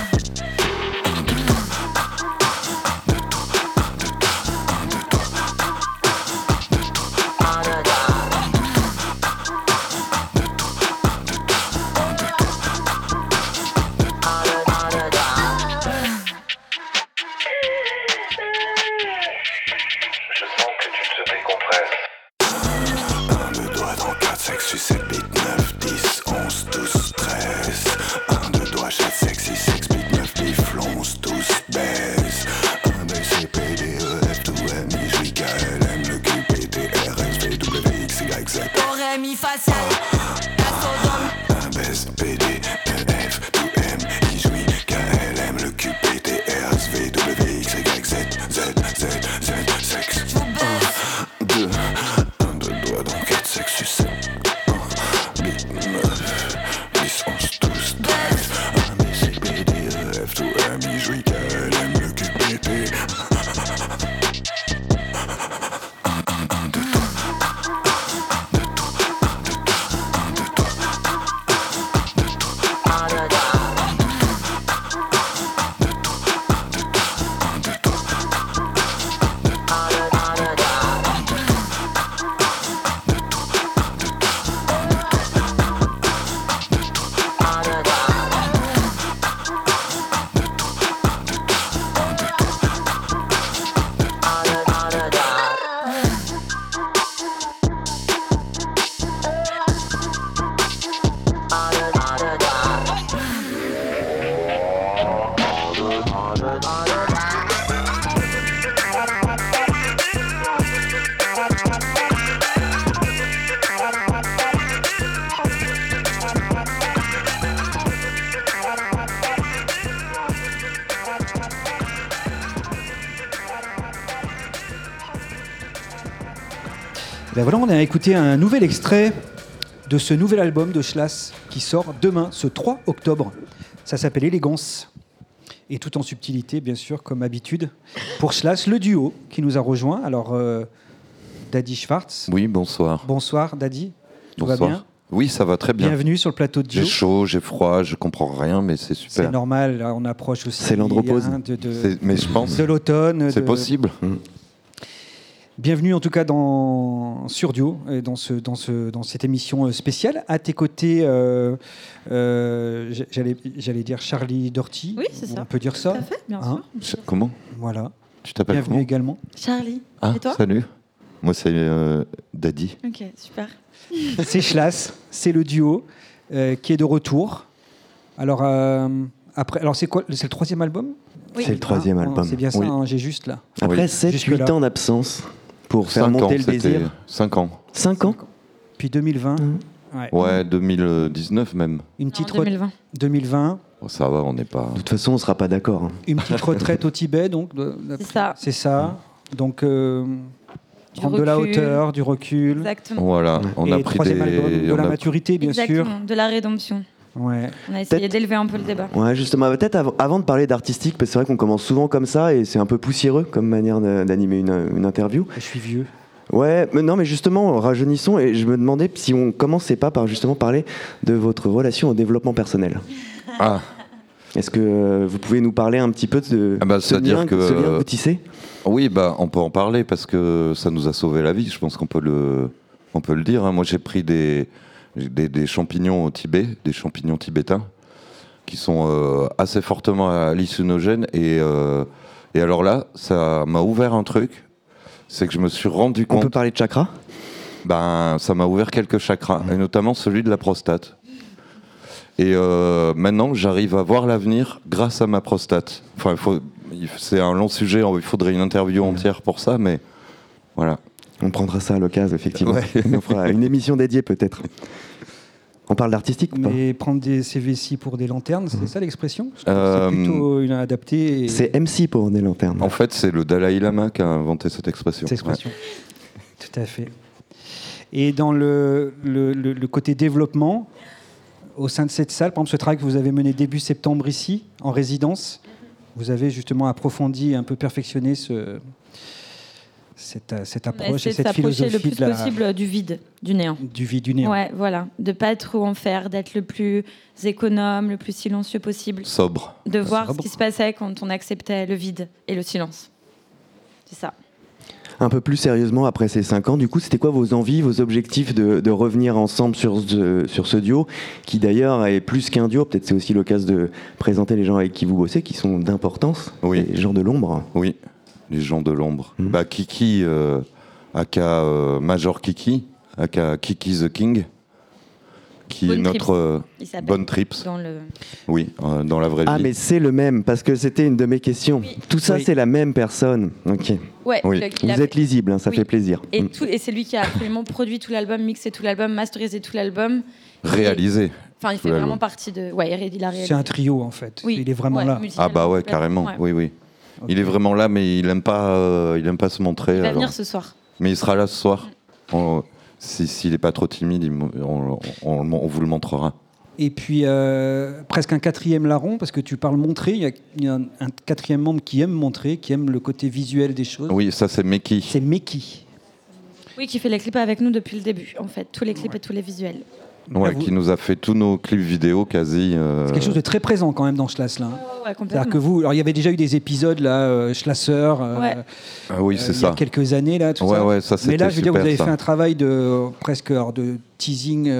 Do, ré, mi, fa, sol, la, so, do, Ben voilà, on a écouté un nouvel extrait de ce nouvel album de Schlass qui sort demain, ce 3 octobre. Ça s'appelle Élégance. Et tout en subtilité, bien sûr, comme habitude. Pour Schlass, le duo qui nous a rejoint. Alors, Daddy Schwartz. Oui, bonsoir. Bonsoir, Daddy. Tout va Bonsoir. bien? Oui, ça va très bien. Bienvenue sur le plateau de J'ai Joe. chaud, j'ai froid, je comprends rien, mais c'est super. C'est normal, là, on approche aussi. C'est l'andropause. Mais je pense. De l'automne. C'est possible. Bienvenue en tout cas sur Dio, dans cette émission spéciale. À tes côtés, j'allais dire Charlie Dorty. Oui, c'est ça. On peut dire ça. Tout à fait, bien Hein sûr. Comment? Voilà. Tu t'appelles Bienvenue comment? également. Charlie. Ah, Et toi? salut. Moi, c'est Daddy. Ok, super. C'est Schlass, c'est le duo qui est de retour. Alors, c'est quoi? C'est le 3e album? Oui. C'est le 3e album. C'est bien ça, Oui. hein, j'ai juste là. Après Oui. 7-8 Jusque-là. ans d'absence pour faire 5 ans, monter le c'était désir. 5 ans. 5 ans. Puis 2020. Ouais. Ouais, 2019 même. Une En petite 2020. 2020. Oh, ça va, on n'est pas. De toute façon, on sera pas d'accord. hein. Une petite retraite au Tibet, donc. C'est ça. C'est ça. Donc, Du prendre de la recul. hauteur, du recul. Exactement. Voilà, on Et a pris 3e album, de on la a- maturité, bien Exactement, sûr. de la rédemption. Ouais. On a essayé Peut-être- d'élever un peu le débat. Ouais, justement, peut-être avant de parler d'artistique, parce que c'est vrai qu'on commence souvent comme ça et c'est un peu poussiéreux comme manière d'animer une interview. Je suis vieux. Ouais, mais non, mais justement, rajeunissons et je me demandais si on commençait pas par justement parler de votre relation au développement personnel. Ah, Est-ce que vous pouvez nous parler un petit peu de Ah bah, ce c'est-à-dire lien que- ce lien que vous tissez? oui, bah, on peut en parler parce que ça nous a sauvé la vie. Je pense qu'on peut le dire. Hein. Moi, j'ai pris des champignons au Tibet, des champignons tibétains, qui sont assez fortement hallucinogènes. Et alors là, ça m'a ouvert un truc. C'est que je me suis rendu On peut compte. parler de chakra? Ça m'a ouvert quelques chakras, et notamment celui de la prostate. Et maintenant, j'arrive à voir l'avenir grâce à ma prostate. Enfin, c'est un long sujet, il faudrait une interview entière pour ça, mais voilà. On prendra ça à l'occasion, effectivement. Ouais. On fera une émission dédiée, peut-être. On parle d'artistique ou pas? Mais prendre des CVC pour des lanternes, c'est ça l'expression? C'est Euh, plutôt une adaptée. et- C'est MC pour des lanternes. En fait, c'est le Dalai Lama qui a inventé cette expression. Cette expression. Tout à fait. Et dans le côté développement, au sein de cette salle, par exemple, ce travail que vous avez mené début septembre ici, en résidence, vous avez justement approfondi et un peu perfectionné cette On a approche et essayé de cette s'approcher le philosophie plus de la, possible du vide, du néant. du vide, du néant. Ouais, voilà. De pas trop en faire, d'être le plus économe, le plus silencieux possible. Sobre. De voir Sobre. ce qui se passait quand on acceptait le vide et le silence. C'est ça. Un peu plus sérieusement, après ces 5 ans, du coup, c'était quoi vos envies, vos objectifs de revenir ensemble sur ce duo, qui d'ailleurs est plus qu'un duo, peut-être c'est aussi l'occasion de présenter les gens avec qui vous bossez, qui sont d'importance, Oui. les gens de l'ombre. Oui, les gens de l'ombre. Mhm. Bah, Kiki, aka Major Kiki, aka Kiki the King, qui Bonne est notre Il s'appelle. bonne trips. Dans le... Oui, dans la vraie Ah, vie. mais c'est le même, parce que c'était une de mes questions. Tout ça, Oui. c'est la même personne. Ok. Ouais, Oui. il a Vous êtes fait- lisible, hein, ça Oui. fait plaisir. Et, Mm. et c'est lui qui a absolument produit tout l'album, mixé tout l'album, masterisé tout l'album. Réalisé. Enfin, il fait Tout vraiment l'album. partie de. Ouais, il a réalisé. C'est un trio, en fait. Oui. Il est vraiment Ouais, là. musicalement, Ah bah ouais, complètement, carrément. ouais. Oui, oui. Il est vraiment là, mais il aime pas se montrer. Il va alors. venir ce soir. Mais il sera là ce soir. S'il n'est pas trop timide, on vous le montrera. Et puis, presque un 4e larron, parce que tu parles montrer. Il y a un 4e membre qui aime montrer, qui aime le côté visuel des choses. Oui, ça c'est Meki. C'est Meki. Oui, qui fait les clips avec nous depuis le début, en fait. Tous les clips et tous les visuels. Ouais, Vous- qui nous a fait tous nos clips vidéo quasi. C'est quelque chose de très présent quand même dans Schlass, là. Ouais, C'est-à-dire complètement. que vous, alors il y avait déjà eu des épisodes là, Schlasser, Ouais. Ah oui, c'est il y a ça. quelques années là, tout Ouais, ça. ouais, ça c'était Mais là, je veux dire, vous super, avez ça. fait un travail de presque alors, de teasing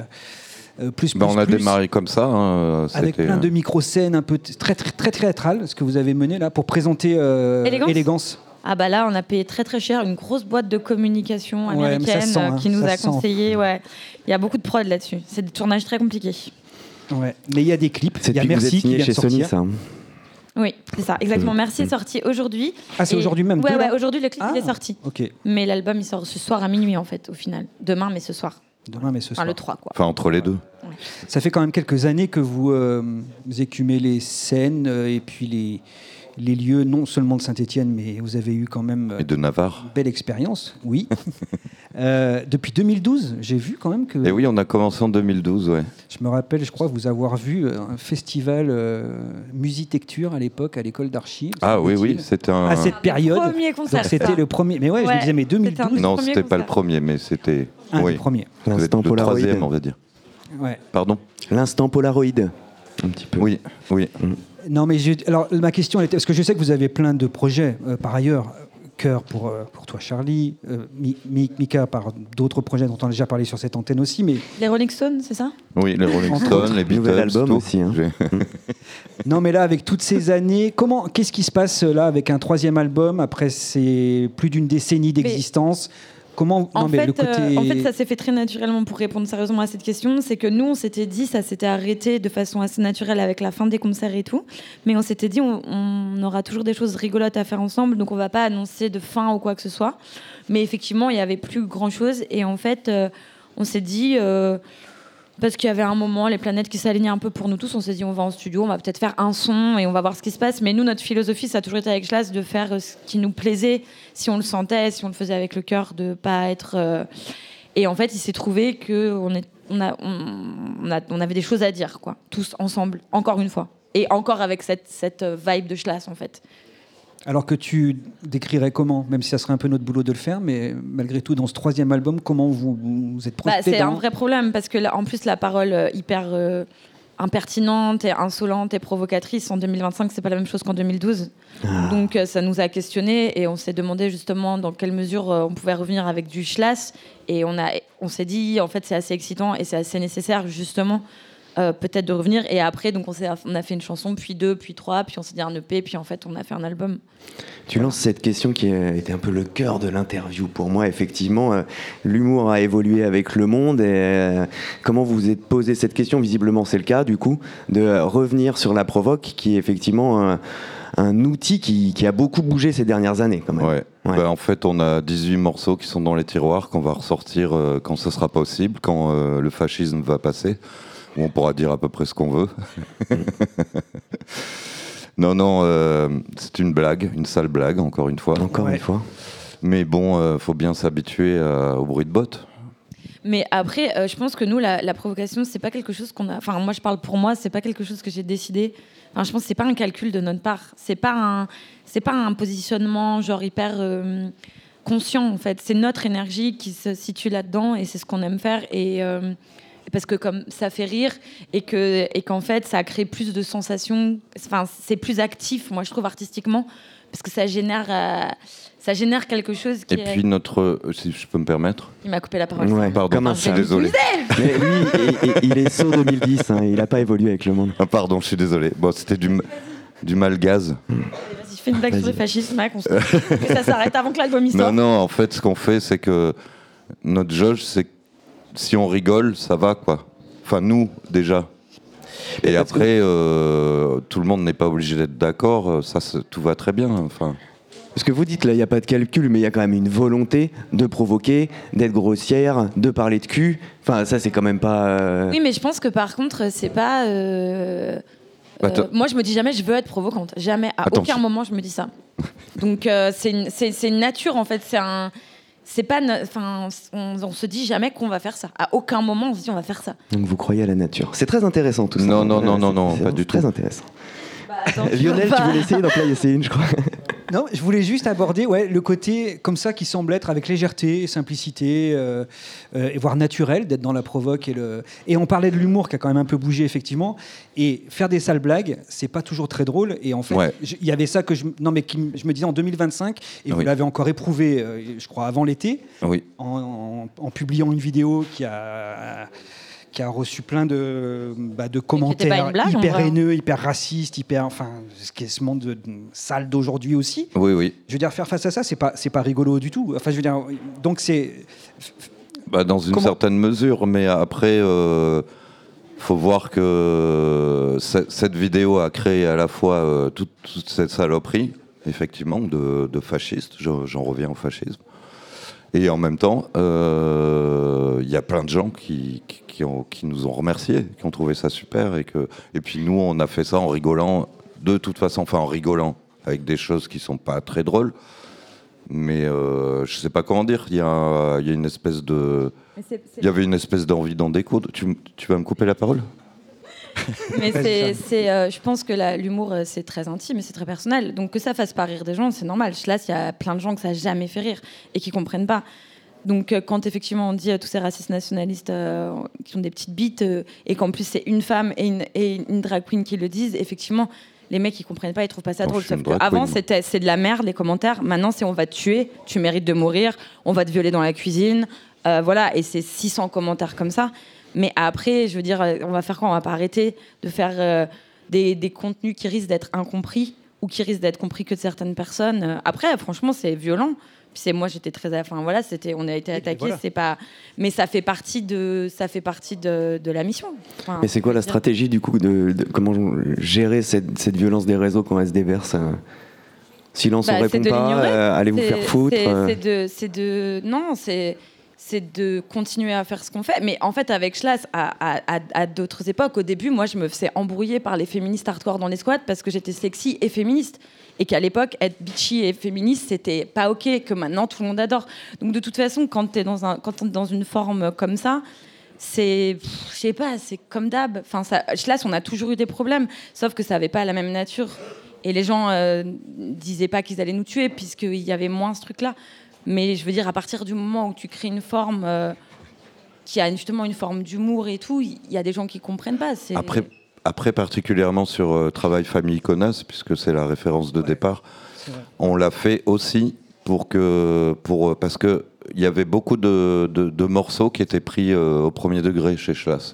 plus. Ben, on a plus, démarré comme ça. Hein, avec c'était, plein de micro-scènes un peu très théâtrales, ce que vous avez mené là pour présenter Élégance. Ah bah là, on a payé très très cher une grosse boîte de communication Ouais, mais ça américaine sent, hein, qui nous ça a sent. conseillé. Ouais. Il y a beaucoup de prod là-dessus. C'est des tournages très compliqués. Ouais. Mais il y a des clips. C'est Il y a depuis que vous Merci êtes qui signé vient de chez Sony, sortir. ça. hein. Oui, c'est ça, exactement. Merci est sorti aujourd'hui. Ah, c'est Et- aujourd'hui même, Ouais, demain ouais, aujourd'hui le clip il est Ah. sorti. Ok. Mais l'album il sort ce soir à minuit en fait, au final. Demain, mais ce soir. Demain, mais ce Enfin, soir. le 3 quoi. Enfin, entre les deux. Ça fait quand même quelques années que vous écumez les scènes et puis les lieux non seulement de Saint-Étienne, mais vous avez eu quand même Et de Navarre. une belle expérience, oui. Depuis 2012, j'ai vu quand même que... Et oui, on a commencé en 2012, ouais. Je me rappelle, je crois, vous avoir vu un festival Musitecture à l'époque, à l'école d'archi. Ah oui, c'était un... À cette période. Premier concert. Donc c'était le premier. Mais ouais, je me disais, mais 2012. Non, premier c'était pas le concert. premier, mais c'était... Un oui. des premiers. Ça devait être L'instant le Polaroid. troisième, on va dire. Ouais. Pardon. L'instant Polaroid, un petit peu. Oui. Non, mais alors ma question était, parce que je sais que vous avez plein de projets par ailleurs. Cœur pour toi, Charlie. Mika par d'autres projets dont on a déjà parlé sur cette antenne aussi. Mais Les Rolling Stones, c'est ça? Oui, les Rolling Entre Stones, autres. les Beatles, Nouvel album tout. aussi, hein. non, mais là, avec toutes ces années, qu'est-ce qui se passe là avec un troisième album après plus d'une décennie d'existence? Comment En fait, le côté... en fait, ça s'est fait très naturellement pour répondre sérieusement à cette question. C'est que nous, on s'était dit, ça s'était arrêté de façon assez naturelle avec la fin des concerts et tout. Mais on s'était dit, on aura toujours des choses rigolotes à faire ensemble, donc on va pas annoncer de fin ou quoi que ce soit. Mais effectivement, il y avait plus grand-chose. Et en fait, on s'est dit... parce qu'il y avait un moment, les planètes qui s'alignaient un peu pour nous tous, on s'est dit on va en studio, on va peut-être faire un son et on va voir ce qui se passe. Mais nous, notre philosophie, ça a toujours été avec Schlass de faire ce qui nous plaisait, si on le sentait, si on le faisait avec le cœur, de pas être... Et en fait, il s'est trouvé qu'on avait des choses à dire, quoi, tous ensemble, encore une fois. Et encore avec cette vibe de Schlass, en fait. Alors que tu décrirais comment, même si ça serait un peu notre boulot de le faire, mais malgré tout, dans ce troisième album, comment vous êtes projeté C'est un vrai problème, parce que là, en plus, la parole hyper impertinente et insolente et provocatrice en 2025, c'est pas la même chose qu'en 2012. Donc ça nous a questionné et on s'est demandé justement dans quelle mesure on pouvait revenir avec du Schlass. Et on s'est dit, en fait, c'est assez excitant et c'est assez nécessaire, justement, peut-être de revenir. Et après, donc on a fait une chanson, puis 2, puis 3, puis on s'est dit un EP, puis en fait, on a fait un album. Tu lances cette question qui était un peu le cœur de l'interview pour moi. Effectivement, l'humour a évolué avec le monde. Et comment vous vous êtes posé cette question? Visiblement, c'est le cas, du coup, de revenir sur la provoque, qui est effectivement un outil qui a beaucoup bougé ces dernières années, quand même. Ouais. Bah, en fait, on a 18 morceaux qui sont dans les tiroirs, qu'on va ressortir quand ce sera possible, quand le fascisme va passer. Où on pourra dire à peu près ce qu'on veut. Non, c'est une blague, une sale blague, encore une fois. Encore une fois. Mais bon, faut bien s'habituer au bruit de bottes. Mais après, je pense que nous, la provocation, c'est pas quelque chose qu'on a... Enfin, moi, je parle pour moi, c'est pas quelque chose que j'ai décidé. Enfin, je pense que c'est pas un calcul de notre part. C'est pas un positionnement genre hyper conscient, en fait. C'est notre énergie qui se situe là-dedans et c'est ce qu'on aime faire. Et parce que comme ça fait rire et qu'en fait, ça crée plus de sensations. Enfin, c'est plus actif, moi, je trouve, artistiquement, parce que ça génère quelque chose qui... Et puis si je peux me permettre. Il m'a coupé la parole. Ouais, pardon, comme un je suis désolé. Mais lui, il est saut 2010, hein, il n'a pas évolué avec le monde. Ah, pardon, je suis désolé. Bon, c'était du malgaze. Vas-y, fais une blague sur le fascisme, mec, que ça s'arrête avant que l'album sorte. Non, en fait, ce qu'on fait, c'est que notre jauge, c'est que si on rigole, ça va, quoi. Enfin, nous, déjà. Et après, tout le monde n'est pas obligé d'être d'accord. Ça, tout va très bien. Enfin... Parce que vous dites, là, il n'y a pas de calcul, mais il y a quand même une volonté de provoquer, d'être grossière, de parler de cul. Enfin, ça, c'est quand même pas... Oui, mais je pense que, par contre, c'est pas... moi, je me dis jamais, je veux être provocante. Jamais. À aucun moment, je me dis ça. Donc, c'est une nature, en fait. C'est pas, on se dit jamais qu'on va faire ça. À aucun moment on se dit on va faire ça. Donc vous croyez à la nature. C'est très intéressant tout ça. Non, pas du tout. Très intéressant. Attends, Lionel, tu voulais essayer? Donc là, il y a une, je crois. Non, je voulais juste aborder le côté comme ça qui semble être avec légèreté, simplicité, et voire naturel d'être dans la provoque. Et on parlait de l'humour qui a quand même un peu bougé effectivement. Et faire des sales blagues, c'est pas toujours très drôle. Et en fait, il y avait ça que je me disais en 2025, et vous l'avez encore éprouvé, je crois, avant l'été, en publiant une vidéo qui a reçu plein de commentaires hyper haineux, hyper racistes, ce qui est ce monde sale d'aujourd'hui aussi. Oui. Je veux dire, faire face à ça, c'est pas rigolo du tout. Enfin, je veux dire, donc c'est... dans une certaine mesure, mais après, faut voir que cette vidéo a créé à la fois toute cette saloperie, effectivement, de fascistes. J'en reviens au fascisme. Et en même temps, il y a plein de gens qui nous ont remerciés, qui ont trouvé ça super. Et puis nous, on a fait ça en rigolant, de toute façon, enfin en rigolant, avec des choses qui sont pas très drôles. Mais je sais pas comment dire. Il y a une espèce de. Il y avait une espèce d'envie d'en découdre. Tu vas me couper la parole ? Mais je pense que l'humour, c'est très intime et c'est très personnel. Donc que ça fasse pas rire des gens, c'est normal. Là, il y a plein de gens que ça n'a jamais fait rire et qui comprennent pas. Donc quand effectivement on dit tous ces racistes nationalistes qui ont des petites bites et qu'en plus c'est une femme et une drag queen qui le disent, effectivement, les mecs ils comprennent pas, ils trouvent pas ça drôle. Sauf qu'avant c'est de la merde les commentaires. Maintenant c'est on va te tuer, tu mérites de mourir, on va te violer dans la cuisine, voilà. Et c'est 600 commentaires comme ça. Mais après, je veux dire, on va faire quoi ? On va pas arrêter de faire des contenus qui risquent d'être incompris ou qui risquent d'être compris que de certaines personnes. Après, franchement, c'est violent. Puis moi, j'étais très, enfin voilà, on a été attaqués. Voilà. C'est pas, mais ça fait partie de la mission. Enfin, mais c'est quoi la stratégie du coup de comment gérer cette violence des réseaux quand elle se déverse Silence, on répond pas. Allez vous faire foutre. C'est de continuer à faire ce qu'on fait. Mais en fait, avec Schlass, à d'autres époques, au début, moi, je me faisais embrouiller par les féministes hardcore dans les squats parce que j'étais sexy et féministe. Et qu'à l'époque, être bitchy et féministe, c'était pas OK, que maintenant, tout le monde adore. Donc, de toute façon, quand t'es dans une forme comme ça, je sais pas, c'est comme d'hab. Enfin, Schlass, on a toujours eu des problèmes, sauf que ça avait pas la même nature. Et les gens disaient pas qu'ils allaient nous tuer, puisqu'il y avait moins ce truc-là. Mais je veux dire, à partir du moment où tu crées une forme qui a justement une forme d'humour et tout, il y a des gens qui comprennent pas. Après, particulièrement sur Travail Famille Connasse, puisque c'est la référence de départ, on l'a fait aussi parce que il y avait beaucoup de morceaux qui étaient pris au premier degré chez Schlass.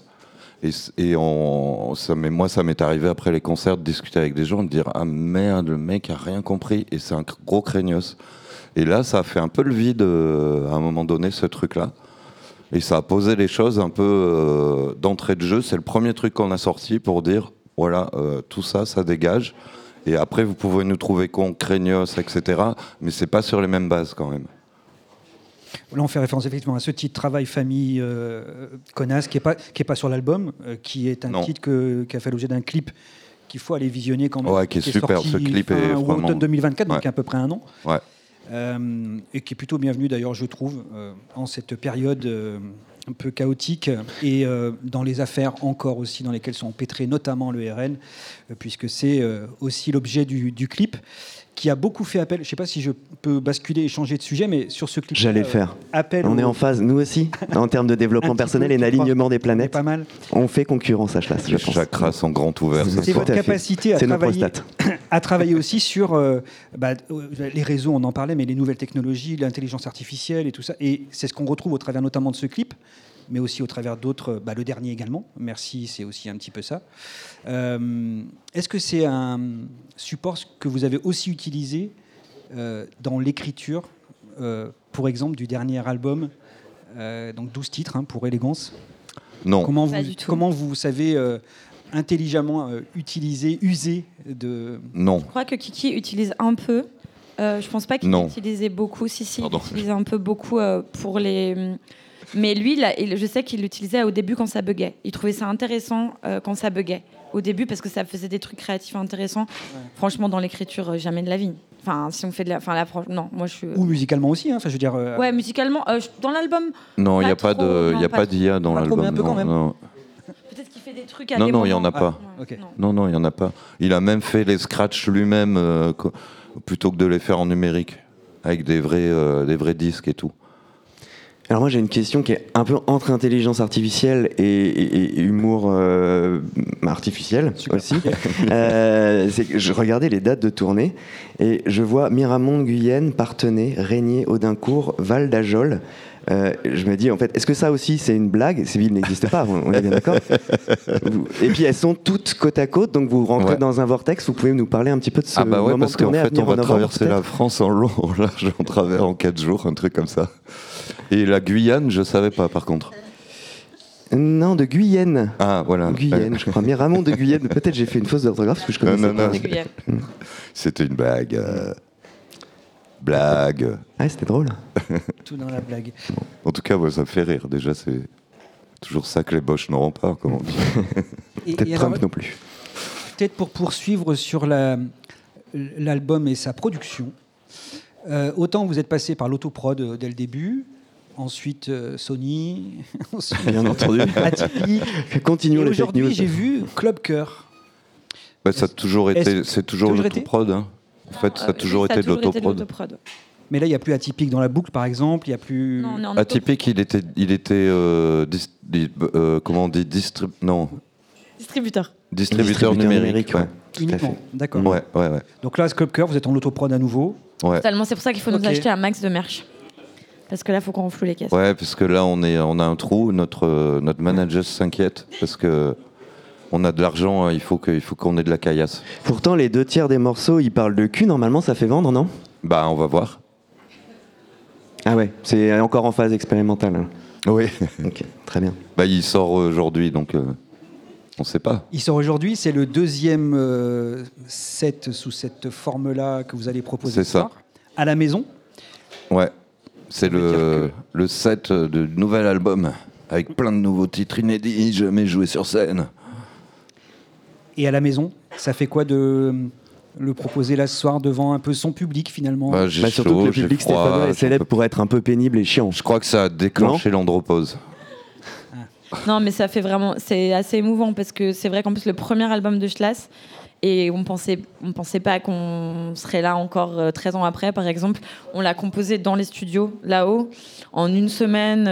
Mais moi, ça m'est arrivé après les concerts de discuter avec des gens, de dire « Ah merde, le mec a rien compris » et c'est un gros craignos. Et là, ça a fait un peu le vide à un moment donné, ce truc-là. Et ça a posé les choses un peu d'entrée de jeu. C'est le premier truc qu'on a sorti pour dire, voilà, tout ça, ça dégage. Et après, vous pouvez nous trouver cons, craignos, etc. Mais c'est pas sur les mêmes bases quand même. Là, on fait référence effectivement à ce titre Travail Famille Connasse, qui est pas sur l'album, qui est un titre qui a fait l'objet d'un clip qu'il faut aller visionner quand même. Ouais, qui est super. Ce clip est vraiment... automne 2024, donc ouais. à peu près un an. Ouais. Et qui est plutôt bienvenu d'ailleurs, je trouve, en cette période un peu chaotique et dans les affaires encore aussi dans lesquelles sont empêtrés notamment le RN, puisque c'est aussi l'objet du clip qui a beaucoup fait appel. Je ne sais pas si je peux basculer et changer de sujet, mais sur ce clip. J'allais le faire. On est en phase, nous aussi, en termes de développement personnel et d'alignement des planètes. Pas mal. On fait concurrence à Schlass, je pense. Les chakras sont grand ouverts. C'est votre capacité à travailler aussi sur les réseaux, on en parlait, mais les nouvelles technologies, l'intelligence artificielle et tout ça. Et c'est ce qu'on retrouve au travers notamment de ce clip, mais aussi au travers d'autres, le dernier également. Merci, c'est aussi un petit peu ça. Est-ce que c'est un support que vous avez aussi utilisé dans l'écriture, pour exemple, du dernier album, donc 12 titres pour Élégance ? Non. Comment vous savez intelligemment user de... Non. Je crois que Kiki utilise un peu. Je pense pas qu'il utilisait beaucoup. Si, il utilisait un peu beaucoup pour les... Mais lui, je sais qu'il l'utilisait au début quand ça buguait. Il trouvait ça intéressant quand ça buguait. Au début, parce que ça faisait des trucs créatifs intéressants. Ouais. Franchement, dans l'écriture, jamais de la vie. Enfin, si on fait de la... non, moi je suis... Ou musicalement aussi, je veux dire... Ouais, musicalement. Dans l'album... Non, il n'y a pas d'IA dans l'album. Un peu quand même. Non. Peut-être qu'il fait des trucs à des moments. Non, il n'y en a pas. Okay. Non, il n'y en a pas. Il a même fait les scratchs lui-même, plutôt que de les faire en numérique, avec des vrais disques et tout. Alors moi j'ai une question qui est un peu entre intelligence artificielle et humour artificiel. Super. Aussi. C'est que je regardais les dates de tournée et je vois Miramont, Guyenne, Parthenay, Régnier, Audincourt, Val d'Ajol. Je me dis en fait, est-ce que ça aussi c'est une blague ? Ces villes n'existent pas, on est bien d'accord. Et puis elles sont toutes côte à côte, donc vous rentrez dans un vortex. Vous pouvez nous parler un petit peu de ce moment parce de tournée qu'en fait, à venir on va en novembre, traverser la France en long, en large, en travers en 4 jours, un truc comme ça. Et la Guyane, je savais pas par contre. Non, de Guyenne. Ah, voilà. Guyenne, je crois. Miramont de Guyenne. Peut-être j'ai fait une fausse orthographe parce que je connaissais pas. Non. C'était une blague. Blague. Ah, c'était drôle. Tout dans la blague. En tout cas, ça me fait rire. Déjà, c'est toujours ça que les Boches n'auront pas, comme on dit. Peut-être Trump non plus. Peut-être pour poursuivre sur l'album et sa production. Autant vous êtes passé par l'autoprod dès le début, ensuite Sony, ensuite Bien entendu. Atypique. Continuons Et les fake news. aujourd'hui, j'ai vu Club Cœur. Bah, ça a toujours été, c'est toujours toujours été l'autoprod. Hein. En fait, ça a toujours été de l'autoprod. Mais là, il n'y a plus Atypique dans la boucle, par exemple. Il n'y a plus. Non, on est en Atypique, il était comment on dit, distributeur. distributeur numérique. ouais. Ouais. Uniquement. D'accord. Ouais. Donc là, Club Cœur, vous êtes en autoprod à nouveau. Ouais. Totalement, c'est pour ça qu'il faut Ok. nous acheter un max de merch. Parce que là, il faut qu'on renfloue les caisses. Ouais, parce que là, on a un trou. Notre manager s'inquiète parce que on a de l'argent. Il faut qu'on ait de la caillasse. Pourtant, les 2 tiers des morceaux, ils parlent de cul. Normalement, ça fait vendre, non? Bah, on va voir. Ah ouais, c'est encore en phase expérimentale. hein. Oui. Ok, très bien. Bah, il sort aujourd'hui, donc on sait pas. Il sort aujourd'hui. C'est le deuxième set sous cette forme-là que vous allez proposer C'est ce soir. À la maison. Ouais. C'est veut le set de nouvel album avec plein de nouveaux titres inédits, jamais joués sur scène. Et à la maison, ça fait quoi de le proposer là ce soir devant un peu son public finalement? Bah, j'ai Surtout chaud, que le j'ai public froid, stéphanois est j'en célèbre peux- pour être un peu pénible et chiant. Je crois que ça a déclenché l'andropause. Non, mais ça fait vraiment. C'est assez émouvant parce que c'est vrai qu'en plus, le premier album de Schlass, et on pensait pas qu'on serait là encore 13 ans après, par exemple. On l'a composé dans les studios, là-haut, en une semaine.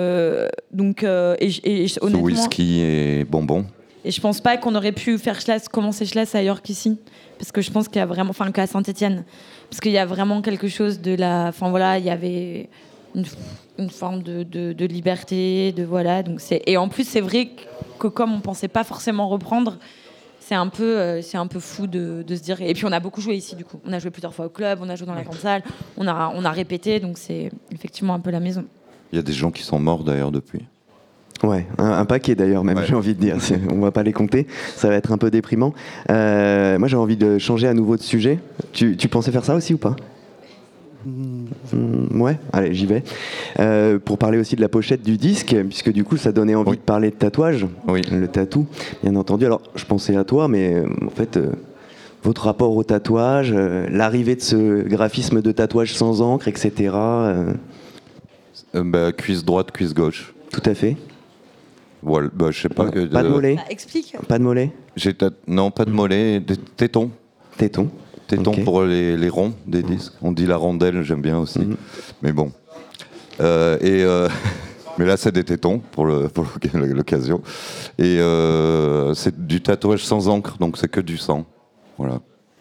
Et Sous honnêtement. whisky et bonbons. Et je pense pas qu'on aurait pu faire Schlass, commencer Schlass ailleurs qu'ici. Parce que je pense qu'il y a vraiment. Enfin, qu'à Saint-Etienne. Parce qu'il y a vraiment quelque chose de la. Enfin, voilà, il y avait une forme de liberté, de voilà. Donc et en plus, c'est vrai que comme on pensait pas forcément reprendre, c'est un peu fou de se dire. Et puis, on a beaucoup joué ici, du coup. On a joué plusieurs fois au club, on a joué dans la grande salle, on a répété. Donc, c'est effectivement un peu la maison. Il y a des gens qui sont morts d'ailleurs depuis. Ouais, un paquet d'ailleurs, même, Ouais. j'ai envie de dire. On va pas les compter, ça va être un peu déprimant. Moi, j'ai envie de changer à nouveau de sujet. Tu pensais faire ça aussi ou pas? Ouais, allez, j'y vais. Pour parler aussi de la pochette du disque, puisque du coup, ça donnait envie Oui. de parler de tatouage, Oui. le tatou, bien entendu. Alors, je pensais à toi, mais en fait, votre rapport au tatouage, l'arrivée de ce graphisme de tatouage sans encre, etc. Bah, cuisse droite, cuisse gauche. Tout à fait. Voilà, bah, je sais pas. Pas de mollet. Bah, explique. Pas de mollet. Non, pas de mollet, des tétons. Téton. Tétons Ok. pour les ronds des disques. On dit la rondelle, j'aime bien aussi. Mais bon. Mais là, c'est des tétons pour l'occasion. Et c'est du tatouage sans encre, donc c'est que du sang. Voilà.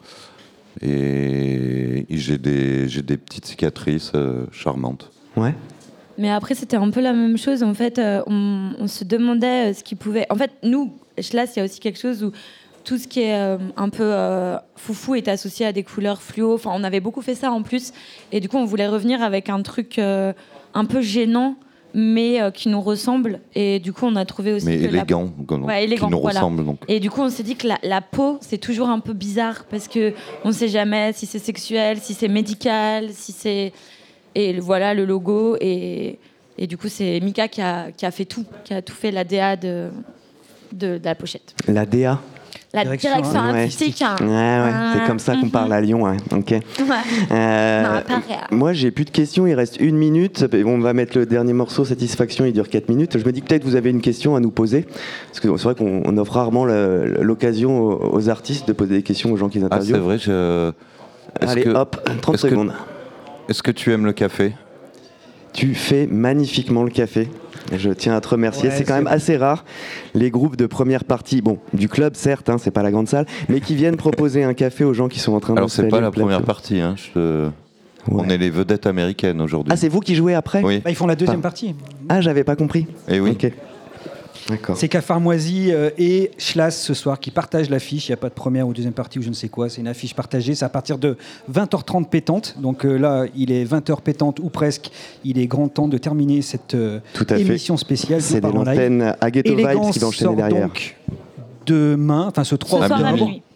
Et j'ai des petites cicatrices charmantes. Ouais. Mais après, c'était un peu la même chose. En fait, on se demandait ce qui pouvait. En fait, nous, Schlass, il y a aussi quelque chose où tout ce qui est un peu foufou est associé à des couleurs fluo. Enfin, on avait beaucoup fait ça en plus. Et du coup, on voulait revenir avec un truc un peu gênant, mais qui nous ressemble. Et du coup, on a trouvé aussi. Mais que élégant, Ouais, élégant, qui nous voilà. ressemble. Donc. Et du coup, on s'est dit que la peau, c'est toujours un peu bizarre parce que on ne sait jamais si c'est sexuel, si c'est médical, si c'est. Et voilà le logo. Et du coup, c'est Mika qui a fait tout, qui a tout fait la DA de la pochette. La DA. La direction artistique. Hein. Ouais, c'est comme ça qu'on parle à Lyon. Ouais. Ok. Ouais. Non, pas vrai. Moi, j'ai plus de questions. Il reste 1 minute. On va mettre le dernier morceau, Satisfaction. Il dure 4 minutes. Je me dis que peut-être vous avez une question à nous poser. Parce que c'est vrai qu'on offre rarement l'occasion aux artistes de poser des questions aux gens qu'ils Ah, interviewent. c'est vrai. Allez, hop, 30 secondes. Est-ce que tu aimes le café? Tu fais magnifiquement le café. Je tiens à te remercier. Ouais, c'est quand même assez rare, les groupes de première partie, bon, du club certes, hein, c'est pas la grande salle, mais qui viennent proposer un café aux gens qui sont en train de Alors, c'est pas la première partie. partie. Hein. On est les vedettes américaines aujourd'hui. Ah, c'est vous qui jouez après? Oui. Bah, ils font la deuxième partie. Ah, j'avais pas compris. Et oui. Ok. D'accord. C'est Cafard Moisi et Schlass ce soir qui partagent l'affiche. Il n'y a pas de première ou deuxième partie ou je ne sais quoi. C'est une affiche partagée. C'est à partir de 20h30 pétante. Donc là, il est 20h pétante ou presque. Il est grand temps de terminer cette Tout à émission fait. spéciale. C'est Par des en live. l'antenne à Ghetto Vibes Élégance qui va enchaîner sort derrière. donc demain, enfin ce 3 Ce soir à octobre. minuit.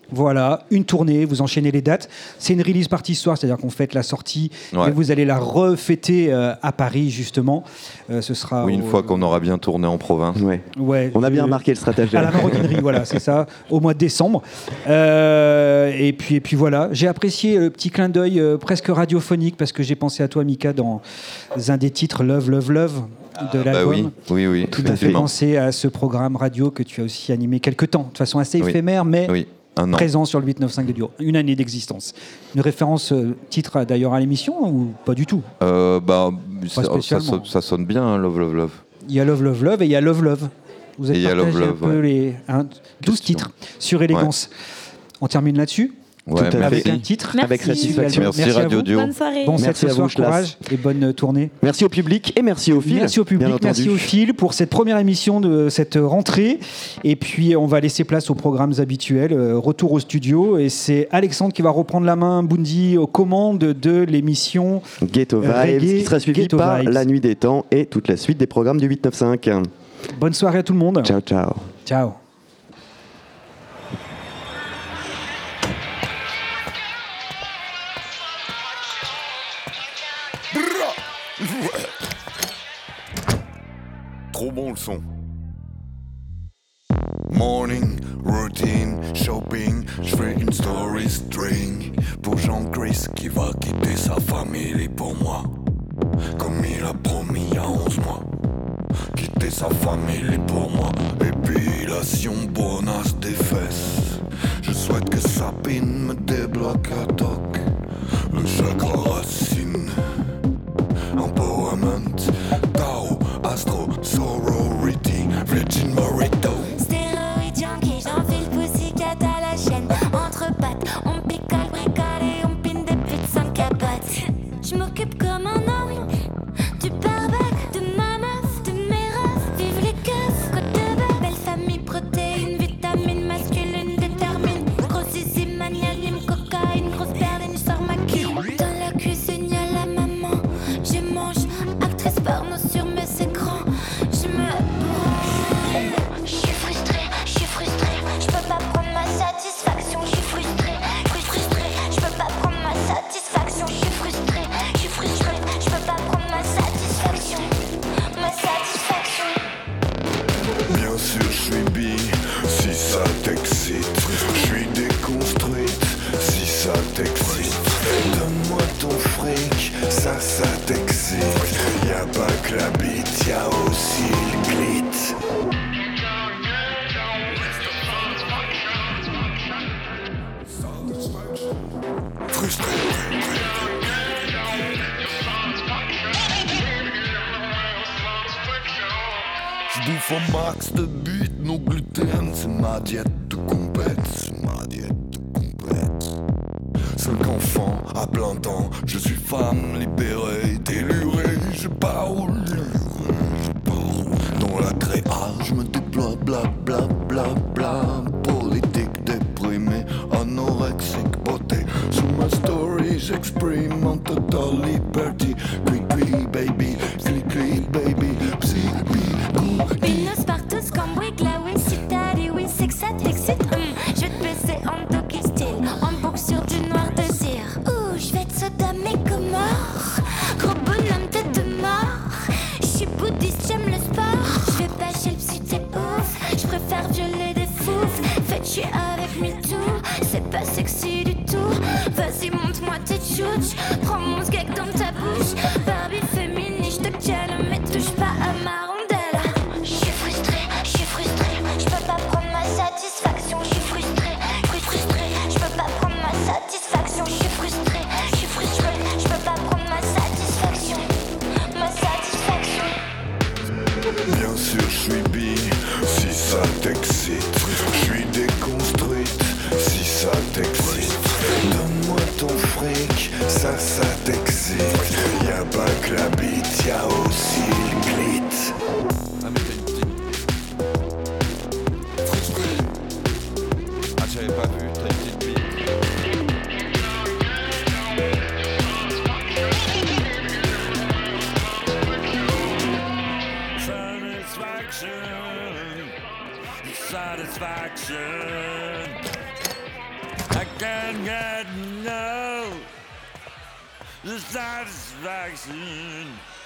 Voilà, une tournée, vous enchaînez les dates. C'est une release party ce soir, c'est-à-dire qu'on fête la sortie et vous allez la refêter à Paris, justement. Ce sera une fois qu'on aura bien tourné en province. Ouais, on a bien remarqué le stratagème. À la maroquinerie, voilà, c'est ça, au mois de décembre. Et puis voilà, j'ai apprécié le petit clin d'œil presque radiophonique parce que j'ai pensé à toi, Mika, dans un des titres Love, Love, Love de l'album. Oui, tout à fait. Penser à ce programme radio que tu as aussi animé quelques temps, de façon assez éphémère, mais présent sur le 895 de Duo. Une année d'existence. Une référence titre d'ailleurs à l'émission ou pas du tout? Ça sonne bien, hein, Love, Love, Love. Il y a Love, Love, Love et il y a Love, Love. Vous avez partagé un peu les 12 titres sur Élégance. On termine là-dessus. Avec un titre. Merci. Avec satisfaction. Merci Radio Dio. Bonne soirée. Bon, merci ce à soir, vous, courage et bonne tournée. Merci au public et merci au fil. Merci au public, merci au fil pour cette première émission de cette rentrée. Et puis, on va laisser place aux programmes habituels. Retour au studio. Et c'est Alexandre qui va reprendre la main, Bundy, aux commandes de l'émission Ghetto Vibes, qui sera suivi par La Nuit des Temps et toute la suite des programmes du 895. Bonne soirée à tout le monde. Ciao, ciao. Ciao. Trop bon le son. Morning, routine, shopping, j'fais une story string pour Jean-Chris qui va quitter sa famille pour moi. Comme il a promis il y a 11 mois. Quitter sa famille pour moi. Épilation, bonasse des fesses. Je souhaite que Sabine me débloque à toc. Le chakra racine. Empowerment, Tao, Astro, Sorority, Virgin Morito. Stéroïde junkie, j'enfile pussycat à la chaîne. Entre pattes, on picole, bricole et on pine des putes sans capote. J'm'occupe comme un homme du barbec, de ma meuf, de mes refs. Vive les keufs, côte de bœuf. Belle famille, protéines, vitamines masculines, détermine. Grossissime, magnanime, cocaïne, grosse berline, sors ma quille. Dans la cuisine, y'a la maman. Je mange, actrice porno sur mes écrans. Je me brûle. Je suis frustrée, je peux pas prendre ma satisfaction. Je suis frustrée, je peux pas prendre ma satisfaction. Je suis frustrée, je peux pas prendre ma satisfaction. Bien sûr, je suis bi, si ça t'excite. Je suis déconstruite, si ça t'excite. Donne-moi ton fric, ça t'excite. Y'a pas que la bite, y'a aussi le clit. Frustré. Je bouffe un max de but, no gluten. C'est ma diète de compète, Cinq enfants à plein temps, je suis femme libérée, délurée, je parle. Dans la créa, je me déploie, bla bla bla bla. Politique déprimée, anorexique beauté. Sur ma story, j'exprime en total liberty. Click baby, click baby, Pinos partout, cambouis, glaoui, si t'as dit oui, c'est que ça t'excite. Je vais te baisser en doggy style, en boucle sur du noir de cire. Ouh, je vais te sodomer comme mort. Gros bonhomme tête de mort. Je suis bouddhiste, j'aime le sport. Je vais pas chez le psy, t'es ouf. Je préfère violer des fouf. Faites chier avec MeToo, c'est pas sexy du tout. Vas-y, montre-moi tes chouches. Prends mon skeg dans ta bouche. Barbie féministe, je te calme, mais touche pas à ma rondelle. Je suis frustrée, je peux pas prendre ma satisfaction. Je suis frustrée, je peux pas prendre ma satisfaction. Je suis frustrée, je peux pas prendre ma satisfaction. Bien sûr, je suis bi, si ça t'excite. Je suis déconstruite, si ça t'excite. Donne-moi ton fric, ça t'excite. Y'a pas que la bite, y'a aussi le clit. Ah mais t'as une petite... Frustré. Ah j'avais pas vu, t'as une petite bite. Satisfaction. and get no the satisfaction.